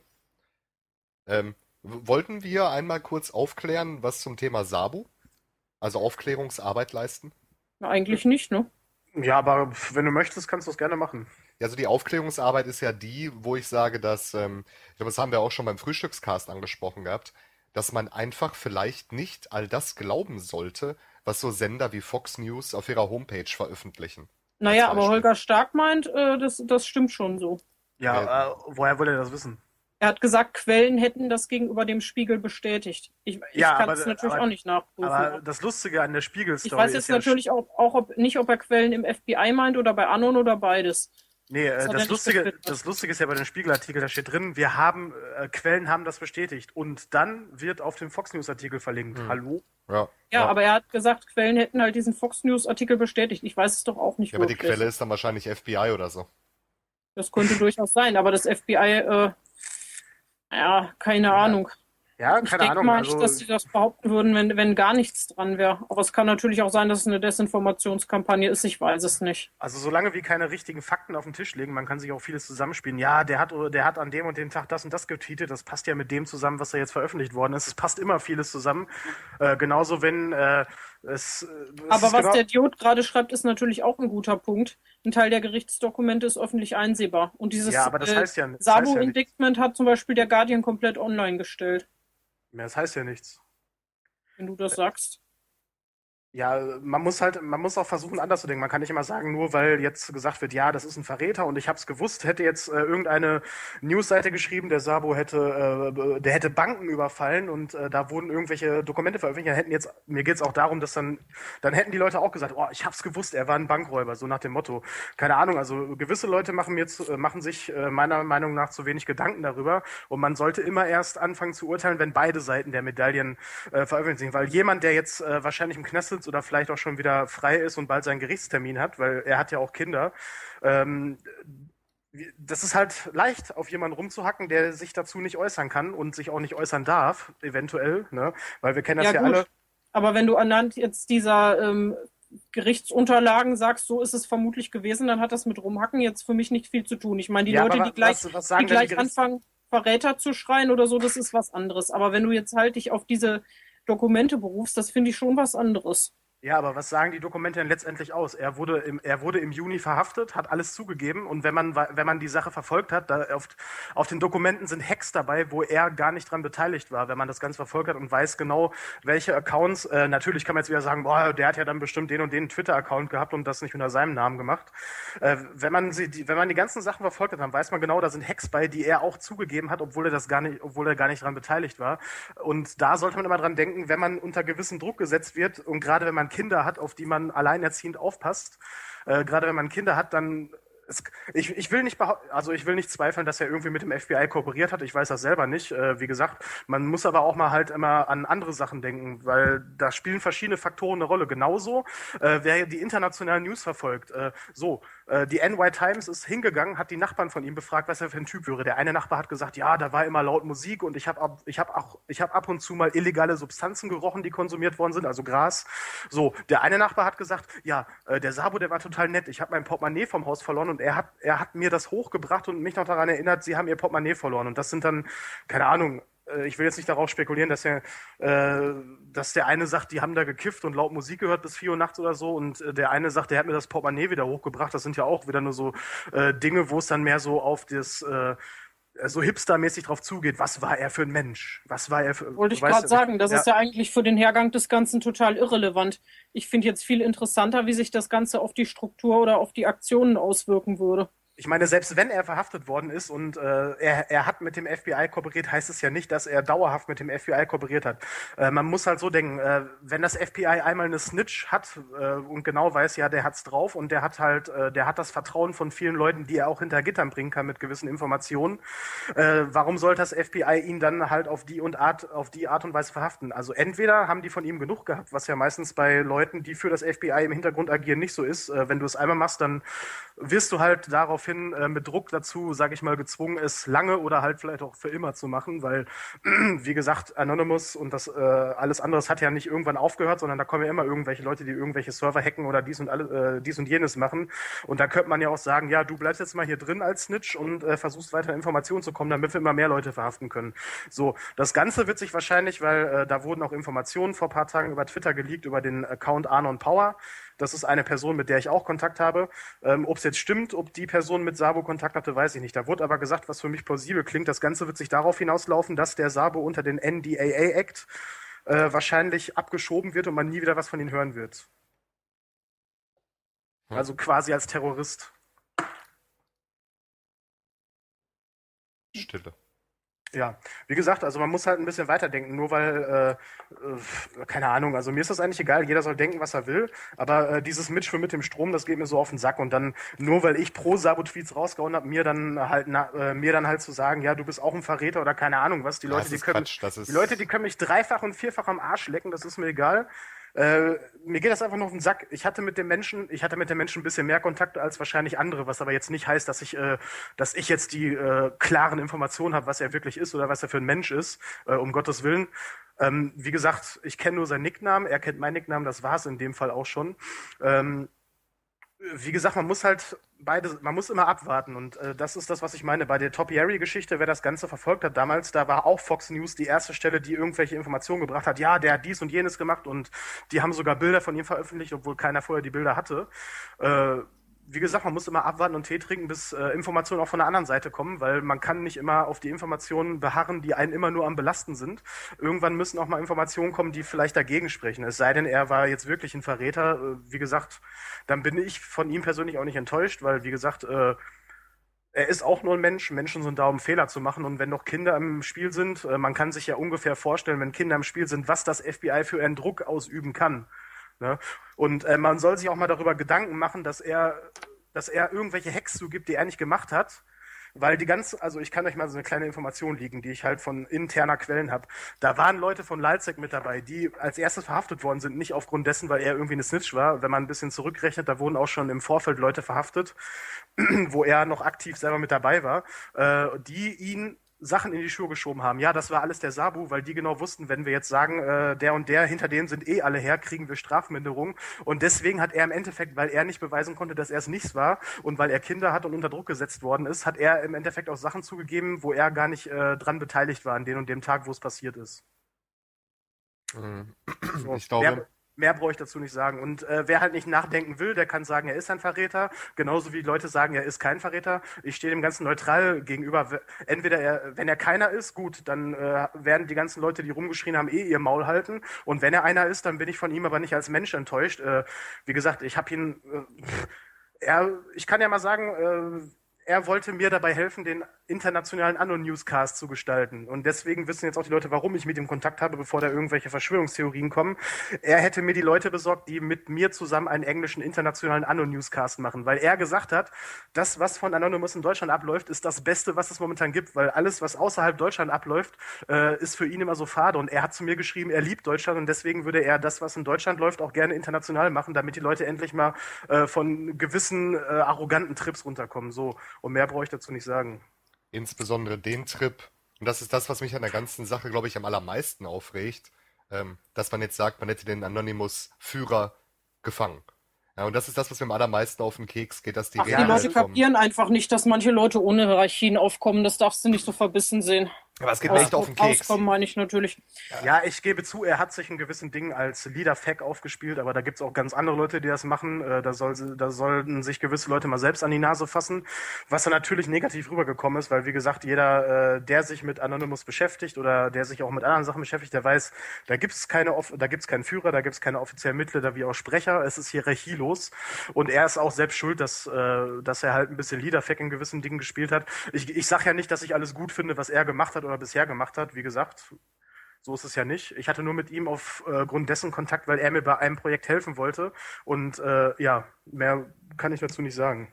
Ähm, w- wollten wir einmal kurz aufklären, was zum Thema Sabu, also Aufklärungsarbeit leisten? Na, eigentlich nicht, ne? Ja, aber wenn du möchtest, kannst du es gerne machen. Ja, also die Aufklärungsarbeit ist ja die, wo ich sage, dass, ähm, ich glaube, das haben wir auch schon beim Frühstückscast angesprochen gehabt, dass man einfach vielleicht nicht all das glauben sollte, was so Sender wie Fox News auf ihrer Homepage veröffentlichen. Naja, Als aber Beispiel. Holger Stark meint, äh, das, das stimmt schon so. Ja, äh, woher will er das wissen? Er hat gesagt, Quellen hätten das gegenüber dem Spiegel bestätigt. Ich, ich Ja, kann aber- es natürlich aber- auch nicht nachprüfen. Aber das Lustige an der Spiegel-Story ich weiß ist jetzt ja... natürlich auch, auch ob, nicht, ob er Quellen im F B I meint oder bei Anon oder beides. Nee, äh, Das hat er das nicht Lustige, bestätigt. das Lustige ist ja bei dem Spiegelartikel, da steht drin, wir haben, äh, Quellen haben das bestätigt. Und dann wird auf dem Fox News-Artikel verlinkt. Hm. Hallo? Ja, Ja, aber er hat gesagt, Quellen hätten halt diesen Fox News-Artikel bestätigt. Ich weiß es doch auch nicht ja, aber die wirklich. Quelle ist dann wahrscheinlich F B I oder so. Das könnte durchaus sein, aber das F B I, äh, ja, keine Ahnung. Ja, Ich keine denke Ahnung. mal Also, nicht, dass sie das behaupten würden, wenn, wenn gar nichts dran wäre. Aber es kann natürlich auch sein, dass es eine Desinformationskampagne ist. Ich weiß es nicht. also solange wir keine richtigen Fakten auf den Tisch legen, man kann sich auch vieles zusammenspielen. Ja, der hat, der hat an dem und dem Tag das und das getweetet, das passt ja mit dem zusammen, was da jetzt veröffentlicht worden ist. Es passt immer vieles zusammen. Äh, genauso wenn äh, es, äh, es Aber ist was genau, der Idiot gerade schreibt, ist natürlich auch ein guter Punkt. Ein Teil der Gerichtsdokumente ist öffentlich einsehbar. Und dieses Ja, aber das äh, heißt ja, das heißt ja nicht. Sabu-Indictment hat zum Beispiel der Guardian komplett online gestellt. Ja, das heißt ja nichts. Wenn du das sagst. Ja, man muss halt, man muss auch versuchen, anders zu denken. Man kann nicht immer sagen, nur weil jetzt gesagt wird, ja, das ist ein Verräter und ich hab's gewusst, hätte jetzt äh, irgendeine Newsseite geschrieben, der Sabo hätte, äh, der hätte Banken überfallen und äh, da wurden irgendwelche Dokumente veröffentlicht. Dann hätten jetzt, mir geht's auch darum, dass dann, dann hätten die Leute auch gesagt, oh, ich hab's gewusst, er war ein Bankräuber, so nach dem Motto. Keine Ahnung, also gewisse Leute machen mir zu, äh, machen sich äh, meiner Meinung nach zu wenig Gedanken darüber und man sollte immer erst anfangen zu urteilen, wenn beide Seiten der Medaillen äh, veröffentlicht sind, weil jemand, der jetzt äh, wahrscheinlich im Knast sitzt oder vielleicht auch schon wieder frei ist und bald seinen Gerichtstermin hat, weil er hat ja auch Kinder. Ähm, das ist halt leicht, auf jemanden rumzuhacken, der sich dazu nicht äußern kann und sich auch nicht äußern darf, eventuell, ne? Weil wir kennen das ja, ja alle. Aber wenn du anhand jetzt dieser ähm, Gerichtsunterlagen sagst, so ist es vermutlich gewesen, dann hat das mit Rumhacken jetzt für mich nicht viel zu tun. Ich meine, die ja, Leute, die gleich, was, was die gleich die anfangen, Verräter zu schreien oder so, das ist was anderes. Aber wenn du jetzt halt dich auf diese Dokumente berufst, das finde ich schon was anderes. Ja, aber was sagen die Dokumente denn letztendlich aus? Er wurde im, er wurde im Juni verhaftet, hat alles zugegeben und wenn man, wenn man die Sache verfolgt hat, da auf, auf den Dokumenten sind Hacks dabei, wo er gar nicht dran beteiligt war, wenn man das Ganze verfolgt hat und weiß genau, welche Accounts, äh, natürlich kann man jetzt wieder sagen, boah, der hat ja dann bestimmt den und den Twitter-Account gehabt und das nicht unter seinem Namen gemacht. Äh, wenn man sie, die, wenn man die ganzen Sachen verfolgt hat, dann weiß man genau, da sind Hacks bei, die er auch zugegeben hat, obwohl er das gar nicht, obwohl er gar nicht dran beteiligt war. Und da sollte man immer dran denken, wenn man unter gewissen Druck gesetzt wird und gerade wenn man Kinder hat, auf die man alleinerziehend aufpasst. Äh, gerade wenn man Kinder hat, dann es, ich, ich will nicht also ich will nicht zweifeln, dass er irgendwie mit dem F B I kooperiert hat. Ich weiß das selber nicht. Äh, wie gesagt, man muss aber auch mal halt immer an andere Sachen denken, weil da spielen verschiedene Faktoren eine Rolle. Genauso, äh, wer die internationalen News verfolgt. Äh, so, äh, die N Y Times ist hingegangen, hat die Nachbarn von ihm befragt, was er für ein Typ wäre. Der eine Nachbar hat gesagt, ja, da war immer laut Musik und ich habe ab, ich habe auch, ich habe ab und zu mal illegale Substanzen gerochen, die konsumiert worden sind, also Gras. So, der eine Nachbar hat gesagt, ja, äh, der Sabo, der war total nett. Ich habe mein Portemonnaie vom Haus verloren und er hat, er hat mir das hochgebracht und mich noch daran erinnert, sie haben ihr Portemonnaie verloren. Und das sind dann, keine Ahnung, äh, ich will jetzt nicht darauf spekulieren, dass er, äh, dass der eine sagt, die haben da gekifft und laut Musik gehört bis vier Uhr nachts oder so und äh, der eine sagt, der hat mir das Portemonnaie wieder hochgebracht. Das sind ja auch wieder nur so äh, Dinge, wo es dann mehr so auf das äh, so hipstermäßig drauf zugeht. Was war er für ein Mensch? Was war er für... Wollte ich gerade sagen, das ja. ist ja eigentlich für den Hergang des Ganzen total irrelevant. Ich finde jetzt viel interessanter, wie sich das Ganze auf die Struktur oder auf die Aktionen auswirken würde. Ich meine, selbst wenn er verhaftet worden ist und äh, er, er hat mit dem F B I kooperiert, heißt es ja nicht, dass er dauerhaft mit dem F B I kooperiert hat. Äh, man muss halt so denken, äh, wenn das F B I einmal eine Snitch hat äh, und genau weiß, ja, der hat's drauf und der hat halt, äh, der hat das Vertrauen von vielen Leuten, die er auch hinter Gittern bringen kann mit gewissen Informationen, äh, warum sollte das F B I ihn dann halt auf die und Art, auf die Art und Weise verhaften? Also entweder haben die von ihm genug gehabt, was ja meistens bei Leuten, die für das F B I im Hintergrund agieren, nicht so ist. Äh, wenn du es einmal machst, dann wirst du halt daraufhin äh, mit Druck dazu, sage ich mal, gezwungen, es lange oder halt vielleicht auch für immer zu machen, weil, wie gesagt, Anonymous und das äh, alles andere, das hat ja nicht irgendwann aufgehört, sondern da kommen ja immer irgendwelche Leute, die irgendwelche Server hacken oder dies und alle, äh, dies und jenes machen. Und da könnte man ja auch sagen, ja, du bleibst jetzt mal hier drin als Snitch und äh, versuchst weiter Informationen zu kommen, damit wir immer mehr Leute verhaften können. So, das Ganze wird sich wahrscheinlich, weil äh, da wurden auch Informationen vor ein paar Tagen über Twitter geleakt, über den Account Arnon Power. Das ist eine Person, mit der ich auch Kontakt habe. Ähm, ob es jetzt stimmt, ob die Person mit Sabo Kontakt hatte, weiß ich nicht. Da wurde aber gesagt, was für mich plausibel klingt, das Ganze wird sich darauf hinauslaufen, dass der Sabo unter den N D A A Act äh, wahrscheinlich abgeschoben wird und man nie wieder was von ihm hören wird. Hm. Also quasi als Terrorist. Stille. Ja, wie gesagt, also man muss halt ein bisschen weiterdenken, nur weil, äh, äh, keine Ahnung, also mir ist das eigentlich egal, jeder soll denken, was er will, aber äh, dieses Mitschwimmen mit dem Strom, das geht mir so auf den Sack und dann, nur weil ich pro Sabo-Tweets rausgehauen habe, mir dann halt na, äh, mir dann halt zu sagen, ja, du bist auch ein Verräter oder keine Ahnung was, die Leute, die können, die Leute, die können mich dreifach und vierfach am Arsch lecken, das ist mir egal. Äh, mir geht das einfach nur auf den Sack. Ich hatte mit dem Menschen, ich hatte mit dem Menschen ein bisschen mehr Kontakt als wahrscheinlich andere, was aber jetzt nicht heißt, dass ich, äh, dass ich jetzt die äh, klaren Informationen habe, was er wirklich ist oder was er für ein Mensch ist, äh, um Gottes Willen. Ähm, wie gesagt, ich kenne nur seinen Nicknamen, er kennt meinen Nicknamen, das war's in dem Fall auch schon. Ähm, Wie gesagt, man muss halt beide, man muss immer abwarten und äh, das ist das, was ich meine. Bei der Topiary-Geschichte, wer das Ganze verfolgt hat damals, da war auch Fox News die erste Stelle, die irgendwelche Informationen gebracht hat. Ja, der hat dies und jenes gemacht und die haben sogar Bilder von ihm veröffentlicht, obwohl keiner vorher die Bilder hatte. Äh, wie gesagt, man muss immer abwarten und Tee trinken, bis äh, Informationen auch von der anderen Seite kommen, weil man kann nicht immer auf die Informationen beharren, die einen immer nur am Belasten sind. Irgendwann müssen auch mal Informationen kommen, die vielleicht dagegen sprechen. Es sei denn, er war jetzt wirklich ein Verräter. Äh, wie gesagt, dann bin ich von ihm persönlich auch nicht enttäuscht, weil, wie gesagt, äh, er ist auch nur ein Mensch. Menschen sind da, um Fehler zu machen. Und wenn noch Kinder im Spiel sind, äh, man kann sich ja ungefähr vorstellen, wenn Kinder im Spiel sind, was das F B I für einen Druck ausüben kann. Ne? Und äh, man soll sich auch mal darüber Gedanken machen, dass er, dass er irgendwelche Hacks zugibt, die er nicht gemacht hat. Weil die ganze, also ich kann euch mal so eine kleine Information liegen, die ich halt von interner Quellen habe. Da waren Leute von Lalzek mit dabei, die als erstes verhaftet worden sind, nicht aufgrund dessen, weil er irgendwie eine Snitch war. Wenn man ein bisschen zurückrechnet, da wurden auch schon im Vorfeld Leute verhaftet, wo er noch aktiv selber mit dabei war, äh, die ihn Sachen in die Schuhe geschoben haben. Ja, das war alles der Sabu, weil die genau wussten, wenn wir jetzt sagen, äh, der und der, hinter denen sind eh alle her, kriegen wir Strafminderung. Und deswegen hat er im Endeffekt, weil er nicht beweisen konnte, dass er es nicht war und weil er Kinder hat und unter Druck gesetzt worden ist, hat er im Endeffekt auch Sachen zugegeben, wo er gar nicht äh, dran beteiligt war an den und dem Tag, wo es passiert ist. Mhm. So, Ich glaube... Mehr, mehr brauche ich dazu nicht sagen. Und äh, wer halt nicht nachdenken will, der kann sagen, er ist ein Verräter. Genauso wie Leute sagen, er ist kein Verräter. Ich stehe dem Ganzen neutral gegenüber. Entweder er, wenn er keiner ist, gut, dann äh, werden die ganzen Leute, die rumgeschrien haben, eh ihr Maul halten. Und wenn er einer ist, dann bin ich von ihm aber nicht als Mensch enttäuscht. Äh, wie gesagt, ich habe ihn... Äh, er, ich kann ja mal sagen... Äh, er wollte mir dabei helfen, den internationalen Anno-Newscast zu gestalten. Und deswegen wissen jetzt auch die Leute, warum ich mit ihm Kontakt habe, bevor da irgendwelche Verschwörungstheorien kommen. Er hätte mir die Leute besorgt, die mit mir zusammen einen englischen internationalen Anno-Newscast machen. Weil er gesagt hat, das, was von Anonymous in Deutschland abläuft, ist das Beste, was es momentan gibt. Weil alles, was außerhalb Deutschland abläuft, äh, ist für ihn immer so fade. Und er hat zu mir geschrieben, er liebt Deutschland. Und deswegen würde er das, was in Deutschland läuft, auch gerne international machen, damit die Leute endlich mal äh, von gewissen äh, arroganten Trips runterkommen. So. Und mehr brauche ich dazu nicht sagen. Insbesondere den Trip, und das ist das, was mich an der ganzen Sache, glaube ich, am allermeisten aufregt, ähm, dass man jetzt sagt, man hätte den Anonymous-Führer gefangen. Ja, und das ist das, was mir am allermeisten auf den Keks geht, dass die Ach, die Realität Leute kapieren einfach nicht, dass manche Leute ohne Hierarchien aufkommen. Das darfst du nicht so verbissen sehen. Aber es geht mir echt auf den Keks. Auskommen meine ich natürlich. Ja, ich gebe zu, er hat sich in gewissen Dingen als Leader-Fack aufgespielt, aber da gibt's auch ganz andere Leute, die das machen. Äh, Da, soll, da sollten sich gewisse Leute mal selbst an die Nase fassen, was dann natürlich negativ rübergekommen ist, weil wie gesagt, jeder, äh, der sich mit Anonymous beschäftigt oder der sich auch mit anderen Sachen beschäftigt, der weiß, da gibt's keine, Off- da gibt's keinen Führer, da gibt's keine offiziellen Mitglieder wie auch Sprecher, es ist hierarchielos und er ist auch selbst schuld, dass, äh, dass er halt ein bisschen Leader-Fack in gewissen Dingen gespielt hat. Ich, ich sag ja nicht, dass ich alles gut finde, was er gemacht hat oder bisher gemacht hat, wie gesagt, so ist es ja nicht. Ich hatte nur mit ihm aufgrund äh, dessen Kontakt, weil er mir bei einem Projekt helfen wollte. Und äh, ja, mehr kann ich dazu nicht sagen.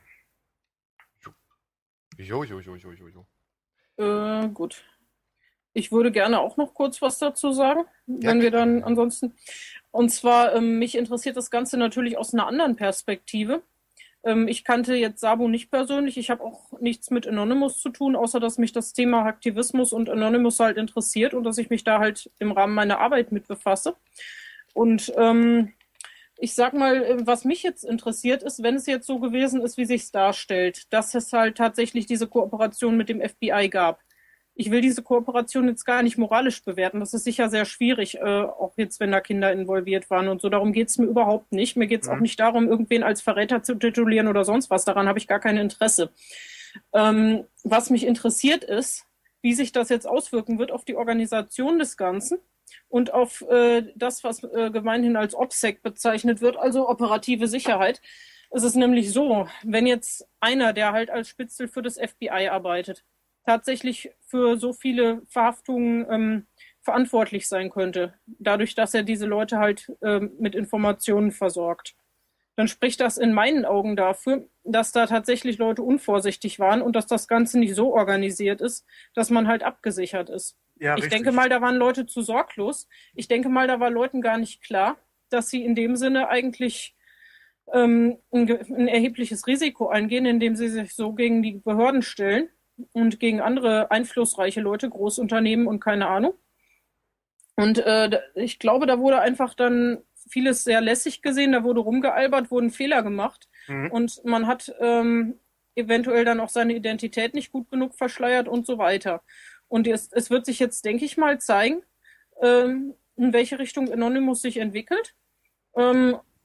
Jo, jo, jo, jo, jo, jo. Äh, gut. Ich würde gerne auch noch kurz was dazu sagen, Ja, wenn wir klar. dann ansonsten. Und zwar, ähm, mich interessiert das Ganze natürlich aus einer anderen Perspektive. Ähm, ich kannte jetzt Sabu nicht persönlich. Ich habe auch nichts mit Anonymous zu tun, außer dass mich das Thema Aktivismus und Anonymous halt interessiert und dass ich mich da halt im Rahmen meiner Arbeit mit befasse. Und ähm, ich sag mal, was mich jetzt interessiert ist, wenn es jetzt so gewesen ist, wie sich's darstellt, dass es halt tatsächlich diese Kooperation mit dem F B I gab. Ich will diese Kooperation jetzt gar nicht moralisch bewerten. Das ist sicher sehr schwierig, äh, auch jetzt, wenn da Kinder involviert waren und so. Darum geht's mir überhaupt nicht. Mir geht's Mhm. auch nicht darum, irgendwen als Verräter zu titulieren oder sonst was. Daran habe ich gar kein Interesse. Ähm, was mich interessiert ist, wie sich das jetzt auswirken wird auf die Organisation des Ganzen und auf äh, das, was äh, gemeinhin als OPSEC bezeichnet wird, also operative Sicherheit. Es ist nämlich so, wenn jetzt einer, der halt als Spitzel für das F B I arbeitet, tatsächlich für so viele Verhaftungen ähm, verantwortlich sein könnte, dadurch, dass er diese Leute halt ähm, mit Informationen versorgt, dann spricht das in meinen Augen dafür, dass da tatsächlich Leute unvorsichtig waren und dass das Ganze nicht so organisiert ist, dass man halt abgesichert ist. Ja, Ich richtig. denke mal, da waren Leute zu sorglos. Ich denke mal, da war Leuten gar nicht klar, dass sie in dem Sinne eigentlich ähm, ein, ein erhebliches Risiko eingehen, indem sie sich so gegen die Behörden stellen und gegen andere einflussreiche Leute, Großunternehmen und keine Ahnung. Und äh, ich glaube, da wurde einfach dann vieles sehr lässig gesehen, da wurde rumgealbert, wurden Fehler gemacht Mhm. und man hat ähm, eventuell dann auch seine Identität nicht gut genug verschleiert und so weiter. Und es, es wird sich jetzt, denke ich mal, zeigen, ähm, in welche Richtung Anonymous sich entwickelt. Ähm,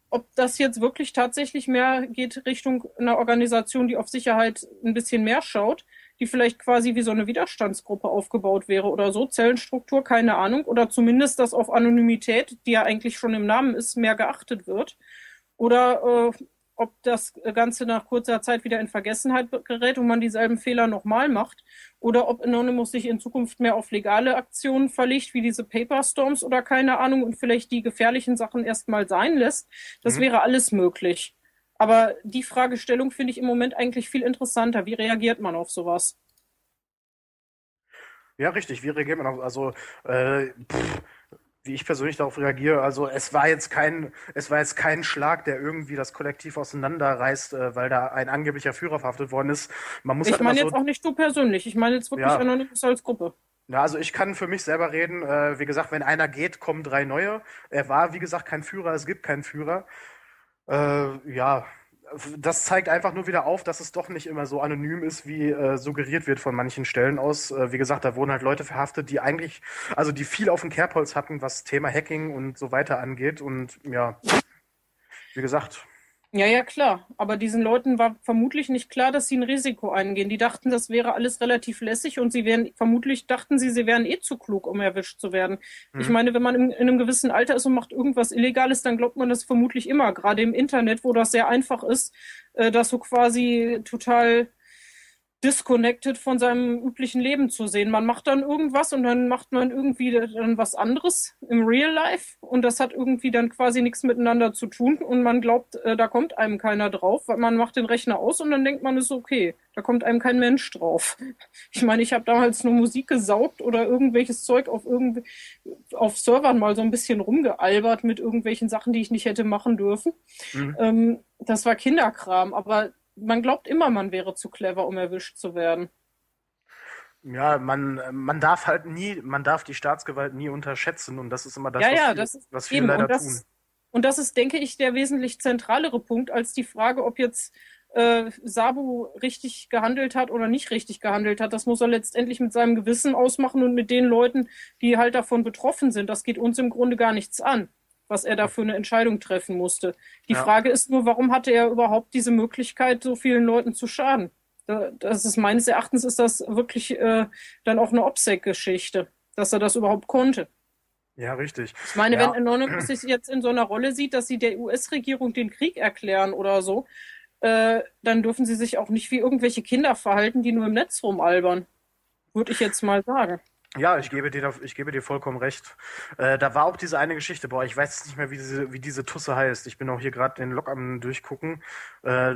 ob das jetzt wirklich tatsächlich mehr geht Richtung einer Organisation, die auf Sicherheit ein bisschen mehr schaut, die vielleicht quasi wie so eine Widerstandsgruppe aufgebaut wäre oder so, Zellenstruktur, keine Ahnung, oder zumindest, dass auf Anonymität, die ja eigentlich schon im Namen ist, mehr geachtet wird. Oder äh, ob das Ganze nach kurzer Zeit wieder in Vergessenheit gerät und man dieselben Fehler nochmal macht. Oder ob Anonymous sich in Zukunft mehr auf legale Aktionen verlegt, wie diese Paperstorms oder keine Ahnung, und vielleicht die gefährlichen Sachen erstmal sein lässt. Das mhm. wäre alles möglich. Aber die Fragestellung finde ich im Moment eigentlich viel interessanter. Wie reagiert man auf sowas? Ja, richtig. Wie reagiert man auf, also, äh, pff. Wie ich persönlich darauf reagiere, also es war jetzt kein, es war jetzt kein Schlag, der irgendwie das Kollektiv auseinanderreißt, äh, weil da ein angeblicher Führer verhaftet worden ist. Man muss ich halt meine so, jetzt auch nicht du persönlich, ich meine jetzt wirklich ja. Anonymous als Gruppe. Ja, also ich kann für mich selber reden. Äh, wie gesagt, wenn einer geht, kommen drei neue. Er war, wie gesagt, kein Führer, es gibt keinen Führer. Äh, ja, das zeigt einfach nur wieder auf, dass es doch nicht immer so anonym ist, wie äh, suggeriert wird von manchen Stellen aus. Äh, wie gesagt, da wurden halt Leute verhaftet, die eigentlich, also die viel auf dem Kerbholz hatten, was Thema Hacking und so weiter angeht. Und ja, wie gesagt. Ja, ja, klar. Aber diesen Leuten war vermutlich nicht klar, dass sie ein Risiko eingehen. Die dachten, das wäre alles relativ lässig und sie wären, vermutlich dachten sie, sie wären eh zu klug, um erwischt zu werden. Mhm. Ich meine, wenn man in, in einem gewissen Alter ist und macht irgendwas Illegales, dann glaubt man das vermutlich immer. Gerade im Internet, wo das sehr einfach ist, äh, das so quasi total disconnected von seinem üblichen Leben zu sehen. Man macht dann irgendwas und dann macht man irgendwie dann was anderes im Real Life und das hat irgendwie dann quasi nichts miteinander zu tun und man glaubt, äh, da kommt einem keiner drauf, weil man macht den Rechner aus und dann denkt man, ist okay, da kommt einem kein Mensch drauf. Ich meine, ich habe damals nur Musik gesaugt oder irgendwelches Zeug auf irgendw- auf Servern mal so ein bisschen rumgealbert mit irgendwelchen Sachen, die ich nicht hätte machen dürfen. Mhm. Ähm, das war Kinderkram, aber man glaubt immer, man wäre zu clever, um erwischt zu werden. Ja, man, man darf halt nie, man darf die Staatsgewalt nie unterschätzen und das ist immer das, ja, was, ja, viele, das ist was viele eben. leider und das, tun. Und das ist, denke ich, der wesentlich zentralere Punkt als die Frage, ob jetzt äh, Sabu richtig gehandelt hat oder nicht richtig gehandelt hat. Das muss er letztendlich mit seinem Gewissen ausmachen und mit den Leuten, die halt davon betroffen sind. Das geht uns im Grunde gar nichts an, was er da für eine Entscheidung treffen musste. Die ja. Frage ist nur, warum hatte er überhaupt diese Möglichkeit, so vielen Leuten zu schaden? Das ist meines Erachtens ist das wirklich äh, dann auch eine OPSEC-Geschichte, dass er das überhaupt konnte. Ja, richtig. Ich meine, ja. wenn Anonymous sich jetzt in so einer Rolle sieht, dass sie der U S-Regierung den Krieg erklären oder so, äh, dann dürfen sie sich auch nicht wie irgendwelche Kinder verhalten, die nur im Netz rumalbern. Würde ich jetzt mal sagen. Ja, ich gebe dir, ich gebe dir vollkommen recht. Äh, da war auch diese eine Geschichte, boah, ich weiß nicht mehr, wie diese, wie diese Tusse heißt. Ich bin auch hier gerade den Log am Durchgucken. Äh,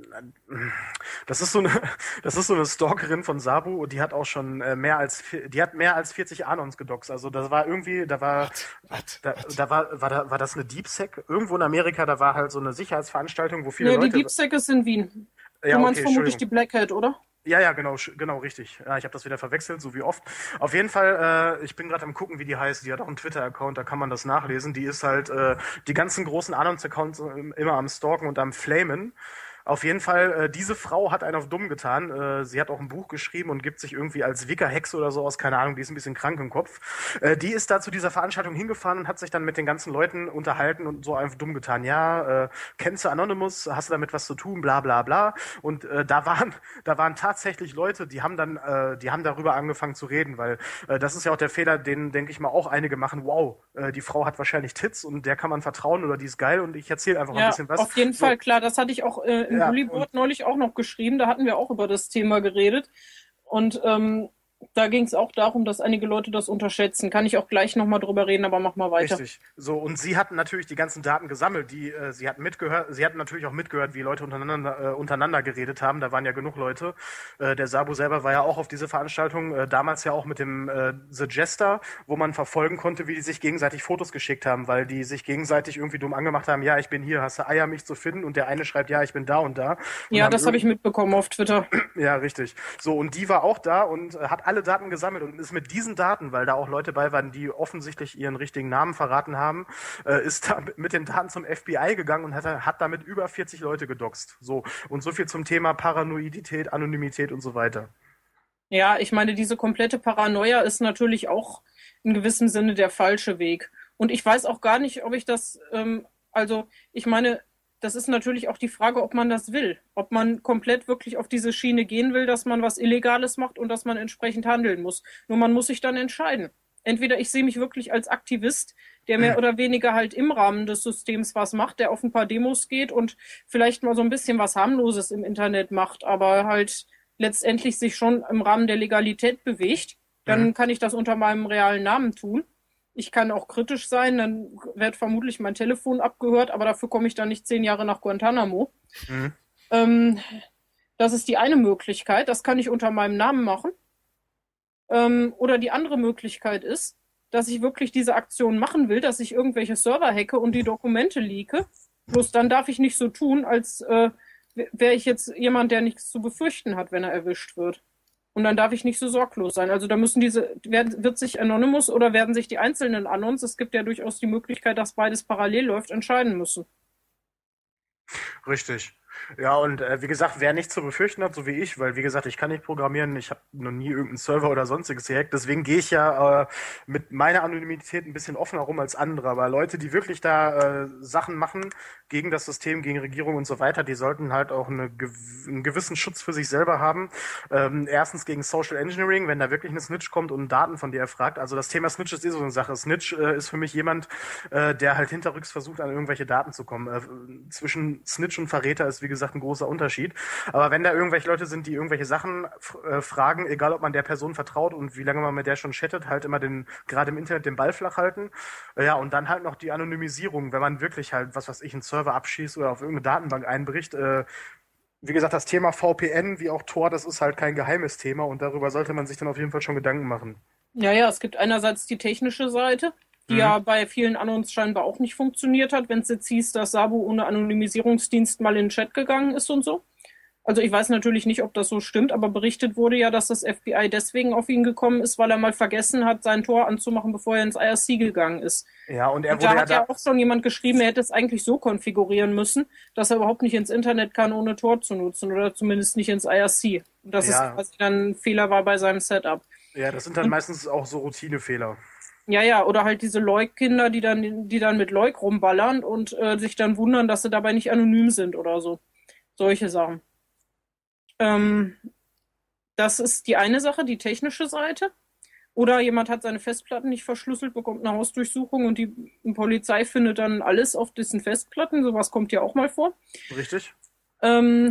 das ist so eine, das ist so eine Stalkerin von Sabu und die hat auch schon äh, mehr als, die hat mehr als vierzig Anons gedoxt. Also das war irgendwie, da war, what, da, what? da war, war da, war das eine DeepSec? Irgendwo in Amerika, da war halt so eine Sicherheitsveranstaltung, wo viele ja, Leute. Ja, die DeepSec ist in Wien. Ja, du meinst okay, vermutlich die Black Hat, oder? Ja, ja, genau, genau, richtig. Ja, ich habe das wieder verwechselt, so wie oft. Auf jeden Fall, äh, ich bin gerade am gucken, wie die heißt. Die hat auch einen Twitter-Account, da kann man das nachlesen. Die ist halt äh, die ganzen großen Anons-Accounts immer am Stalken und am Flamen. Auf jeden Fall, äh, diese Frau hat einen auf dumm getan. Äh, sie hat auch ein Buch geschrieben und gibt sich irgendwie als Wicca-Hexe oder so aus, keine Ahnung, die ist ein bisschen krank im Kopf. Äh, die ist da zu dieser Veranstaltung hingefahren und hat sich dann mit den ganzen Leuten unterhalten und so einfach dumm getan. Ja, äh, kennst du Anonymous? Hast du damit was zu tun? Bla bla bla. Und äh, da waren da waren tatsächlich Leute, die haben dann, äh, die haben darüber angefangen zu reden, weil äh, das ist ja auch der Fehler, den, denke ich mal, auch einige machen. Wow, äh, die Frau hat wahrscheinlich Tits und der kann man vertrauen oder die ist geil und ich erzähle einfach ja, ein bisschen was. Auf jeden so. Fall, klar, das hatte ich auch äh, im Ja, Bullyboard neulich auch noch geschrieben, da hatten wir auch über das Thema geredet und ähm, da ging es auch darum, dass einige Leute das unterschätzen. Kann ich auch gleich nochmal drüber reden, aber mach mal weiter. Richtig. So, und sie hatten natürlich die ganzen Daten gesammelt, die äh, sie hatten mitgehört, sie hatten natürlich auch mitgehört, wie Leute untereinander, äh, untereinander geredet haben. Da waren ja genug Leute. Äh, der Sabu selber war ja auch auf diese Veranstaltung, äh, damals ja auch mit dem äh, The Jester, wo man verfolgen konnte, wie die sich gegenseitig Fotos geschickt haben, weil die sich gegenseitig irgendwie dumm angemacht haben, ja, ich bin hier, hast du Eier, mich zu finden? Und der eine schreibt, ja, ich bin da und da. Und ja, das habe ich mitbekommen auf Twitter. Ja, richtig. So, und die war auch da und äh, hat alle Daten gesammelt und ist mit diesen Daten, weil da auch Leute bei waren, die offensichtlich ihren richtigen Namen verraten haben, äh, ist da mit den Daten zum F B I gegangen und hat, hat damit über vierzig Leute gedoxt. So, und so viel zum Thema Paranoidität, Anonymität und so weiter. Ja, ich meine, diese komplette Paranoia ist natürlich auch in gewissem Sinne der falsche Weg. Und ich weiß auch gar nicht, ob ich das ähm, Also ich meine, das ist natürlich auch die Frage, ob man das will. Ob man komplett wirklich auf diese Schiene gehen will, dass man was Illegales macht und dass man entsprechend handeln muss. Nur man muss sich dann entscheiden. Entweder ich sehe mich wirklich als Aktivist, der mehr oder weniger halt im Rahmen des Systems was macht, der auf ein paar Demos geht und vielleicht mal so ein bisschen was Harmloses im Internet macht, aber halt letztendlich sich schon im Rahmen der Legalität bewegt. Dann kann ich das unter meinem realen Namen tun. Ich kann auch kritisch sein, dann wird vermutlich mein Telefon abgehört, aber dafür komme ich dann nicht zehn Jahre nach Guantanamo. Mhm. Ähm, das ist die eine Möglichkeit, das kann ich unter meinem Namen machen. Ähm, oder die andere Möglichkeit ist, dass ich wirklich diese Aktion machen will, dass ich irgendwelche Server hacke und die Dokumente leake. Bloß dann darf ich nicht so tun, als äh, wäre ich jetzt jemand, der nichts zu befürchten hat, wenn er erwischt wird. Und dann darf ich nicht so sorglos sein. Also da müssen diese, werden, wird sich Anonymous oder werden sich die einzelnen Anons, es gibt ja durchaus die Möglichkeit, dass beides parallel läuft, entscheiden müssen. Richtig. Ja, und äh, wie gesagt, wer nichts zu befürchten hat, so wie ich, weil wie gesagt, ich kann nicht programmieren, ich habe noch nie irgendeinen Server oder sonstiges gehackt, deswegen gehe ich ja äh, mit meiner Anonymität ein bisschen offener rum als andere, aber Leute, die wirklich da äh, Sachen machen gegen das System, gegen Regierung und so weiter, die sollten halt auch eine, einen gewissen Schutz für sich selber haben. Ähm, erstens gegen Social Engineering, wenn da wirklich eine Snitch kommt und Daten von dir erfragt. Also das Thema Snitch ist eh so eine Sache. Snitch äh, ist für mich jemand, äh, der halt hinterrücks versucht, an irgendwelche Daten zu kommen. Äh, zwischen Snitch und Verräter ist, wie gesagt, ein großer Unterschied. Aber wenn da irgendwelche Leute sind, die irgendwelche Sachen äh, fragen, egal ob man der Person vertraut und wie lange man mit der schon chattet, halt immer den, gerade im Internet den Ball flach halten. Äh, ja, und dann halt noch die Anonymisierung, wenn man wirklich halt, was weiß ich, einen Server abschießt oder auf irgendeine Datenbank einbricht. Äh, wie gesagt, das Thema V P N wie auch Tor, das ist halt kein geheimes Thema und darüber sollte man sich dann auf jeden Fall schon Gedanken machen. Ja, ja, es gibt einerseits die technische Seite, die mhm. ja bei vielen Anons scheinbar auch nicht funktioniert hat, wenn es jetzt hieß, dass Sabu ohne Anonymisierungsdienst mal in den Chat gegangen ist und so. Also ich weiß natürlich nicht, ob das so stimmt, aber berichtet wurde ja, dass das F B I deswegen auf ihn gekommen ist, weil er mal vergessen hat, sein Tor anzumachen, bevor er ins I R C gegangen ist. Ja, und er und wurde da ja hat ja da auch schon jemand geschrieben, er hätte es eigentlich so konfigurieren müssen, dass er überhaupt nicht ins Internet kann, ohne Tor zu nutzen oder zumindest nicht ins I R C. Und dass ja. es quasi dann ein Fehler war bei seinem Setup. Ja, das sind dann und, meistens auch so Routinefehler. Ja, ja, oder halt diese Leuk-Kinder, die dann, die dann mit Leuk rumballern und äh, sich dann wundern, dass sie dabei nicht anonym sind oder so. Solche Sachen. Ähm, das ist die eine Sache, die technische Seite. Oder jemand hat seine Festplatten nicht verschlüsselt, bekommt eine Hausdurchsuchung und die Polizei findet dann alles auf diesen Festplatten. Sowas kommt ja auch mal vor. Richtig. Ähm,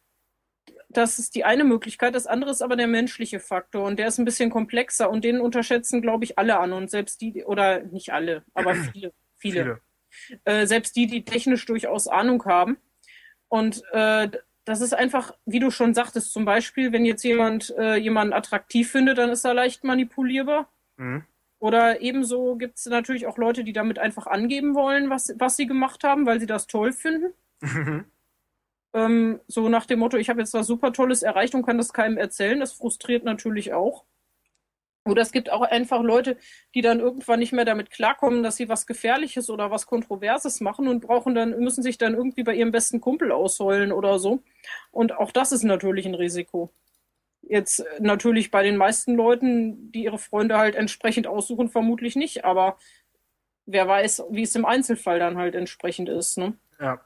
das ist die eine Möglichkeit. Das andere ist aber der menschliche Faktor und der ist ein bisschen komplexer und den unterschätzen, glaube ich, alle an und selbst die, oder nicht alle, aber viele, viele. viele. Äh, selbst die, die technisch durchaus Ahnung haben. Und äh, das ist einfach, wie du schon sagtest, zum Beispiel, wenn jetzt jemand äh, jemanden attraktiv findet, dann ist er leicht manipulierbar. Mhm. Oder ebenso gibt es natürlich auch Leute, die damit einfach angeben wollen, was, was sie gemacht haben, weil sie das toll finden. Mhm. Ähm, so nach dem Motto, ich habe jetzt was super Tolles erreicht und kann das keinem erzählen. Das frustriert natürlich auch. Oder es gibt auch einfach Leute, die dann irgendwann nicht mehr damit klarkommen, dass sie was Gefährliches oder was Kontroverses machen und brauchen dann, müssen sich dann irgendwie bei ihrem besten Kumpel ausheulen oder so. Und auch das ist natürlich ein Risiko. Jetzt natürlich bei den meisten Leuten, die ihre Freunde halt entsprechend aussuchen, vermutlich nicht, aber wer weiß, wie es im Einzelfall dann halt entsprechend ist, ne? Ja.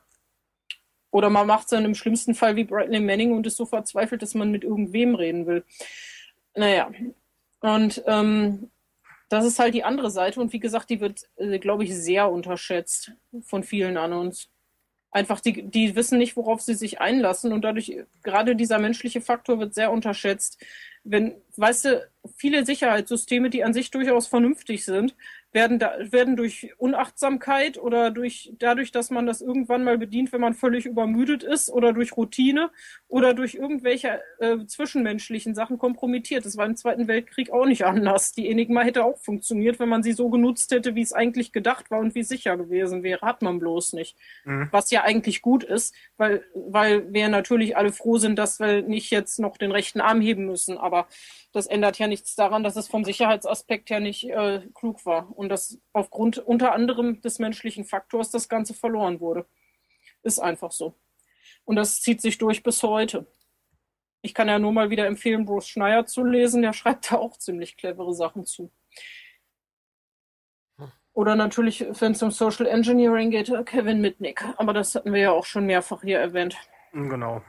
Oder man macht es dann im schlimmsten Fall wie Bradley Manning und ist so verzweifelt, dass man mit irgendwem reden will. Naja. Und ähm, das ist halt die andere Seite. Und wie gesagt, die wird, äh, glaube ich, sehr unterschätzt von vielen an uns. Einfach, die, die wissen nicht, worauf sie sich einlassen. Und dadurch, gerade dieser menschliche Faktor wird sehr unterschätzt. Wenn, weißt du, viele Sicherheitssysteme, die an sich durchaus vernünftig sind, werden, da, werden durch Unachtsamkeit oder durch dadurch, dass man das irgendwann mal bedient, wenn man völlig übermüdet ist oder durch Routine oder durch irgendwelche äh, zwischenmenschlichen Sachen kompromittiert. Das war im Zweiten Weltkrieg auch nicht anders. Die Enigma hätte auch funktioniert, wenn man sie so genutzt hätte, wie es eigentlich gedacht war und wie es sicher gewesen wäre. Hat man bloß nicht. Mhm. Was ja eigentlich gut ist, weil, weil wir natürlich alle froh sind, dass wir nicht jetzt noch den rechten Arm heben müssen. Aber das ändert ja nichts daran, dass es vom Sicherheitsaspekt her nicht äh, klug war und dass aufgrund unter anderem des menschlichen Faktors das Ganze verloren wurde. Ist einfach so. Und das zieht sich durch bis heute. Ich kann ja nur mal wieder empfehlen, Bruce Schneier zu lesen. Der schreibt da auch ziemlich clevere Sachen zu. Oder natürlich, wenn es um Social Engineering geht, Kevin Mitnick. Aber das hatten wir ja auch schon mehrfach hier erwähnt. Genau.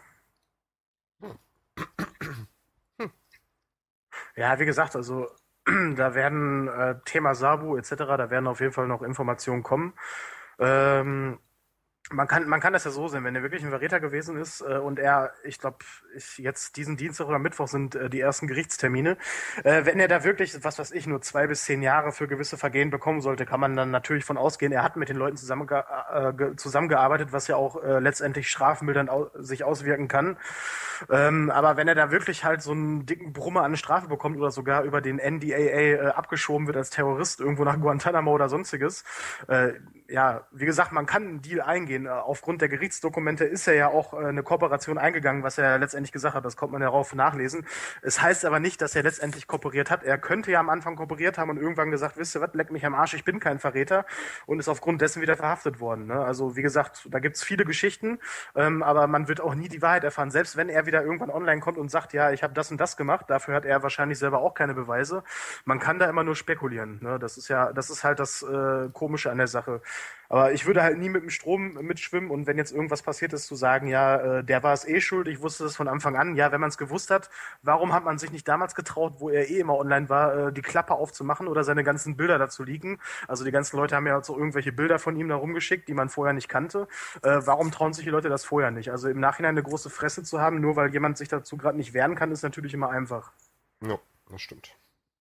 Ja, wie gesagt, also da werden äh, Thema Sabu et cetera, da werden auf jeden Fall noch Informationen kommen. Ähm, Man kann, man kann das ja so sehen, wenn er wirklich ein Verräter gewesen ist äh, und er, ich glaube, jetzt diesen Dienstag oder Mittwoch sind äh, die ersten Gerichtstermine. Äh, wenn er da wirklich, was weiß ich, nur zwei bis zehn Jahre für gewisse Vergehen bekommen sollte, kann man dann natürlich von ausgehen, er hat mit den Leuten zusammenge äh, zusammengearbeitet, was ja auch äh, letztendlich strafmildernd au sich auswirken kann. Ähm, aber wenn er da wirklich halt so einen dicken Brummer an eine Strafe bekommt oder sogar über den N D A A äh, abgeschoben wird als Terrorist irgendwo nach Guantanamo oder sonstiges, äh, ja, wie gesagt, man kann einen Deal eingehen. Aufgrund der Gerichtsdokumente ist er ja auch eine Kooperation eingegangen, was er letztendlich gesagt hat. Das kommt man darauf nachlesen. Es heißt aber nicht, dass er letztendlich kooperiert hat. Er könnte ja am Anfang kooperiert haben und irgendwann gesagt, wisst ihr was, leck mich am Arsch, ich bin kein Verräter, und ist aufgrund dessen wieder verhaftet worden. Ne? Also wie gesagt, da gibt's viele Geschichten, ähm, aber man wird auch nie die Wahrheit erfahren. Selbst wenn er wieder irgendwann online kommt und sagt, ja, ich habe das und das gemacht, dafür hat er wahrscheinlich selber auch keine Beweise. Man kann da immer nur spekulieren. Ne? Das ist ja, das ist halt das äh, Komische an der Sache. Aber ich würde halt nie mit dem Strom mitschwimmen, und wenn jetzt irgendwas passiert ist, zu sagen, ja, äh, der war es eh schuld, ich wusste das von Anfang an. Ja, wenn man es gewusst hat, warum hat man sich nicht damals getraut, wo er eh immer online war, äh, die Klappe aufzumachen oder seine ganzen Bilder dazu leaken? Also die ganzen Leute haben ja so irgendwelche Bilder von ihm da rumgeschickt, die man vorher nicht kannte. Äh, warum trauen sich die Leute das vorher nicht? Also im Nachhinein eine große Fresse zu haben, nur weil jemand sich dazu gerade nicht wehren kann, ist natürlich immer einfach. Ja, das stimmt.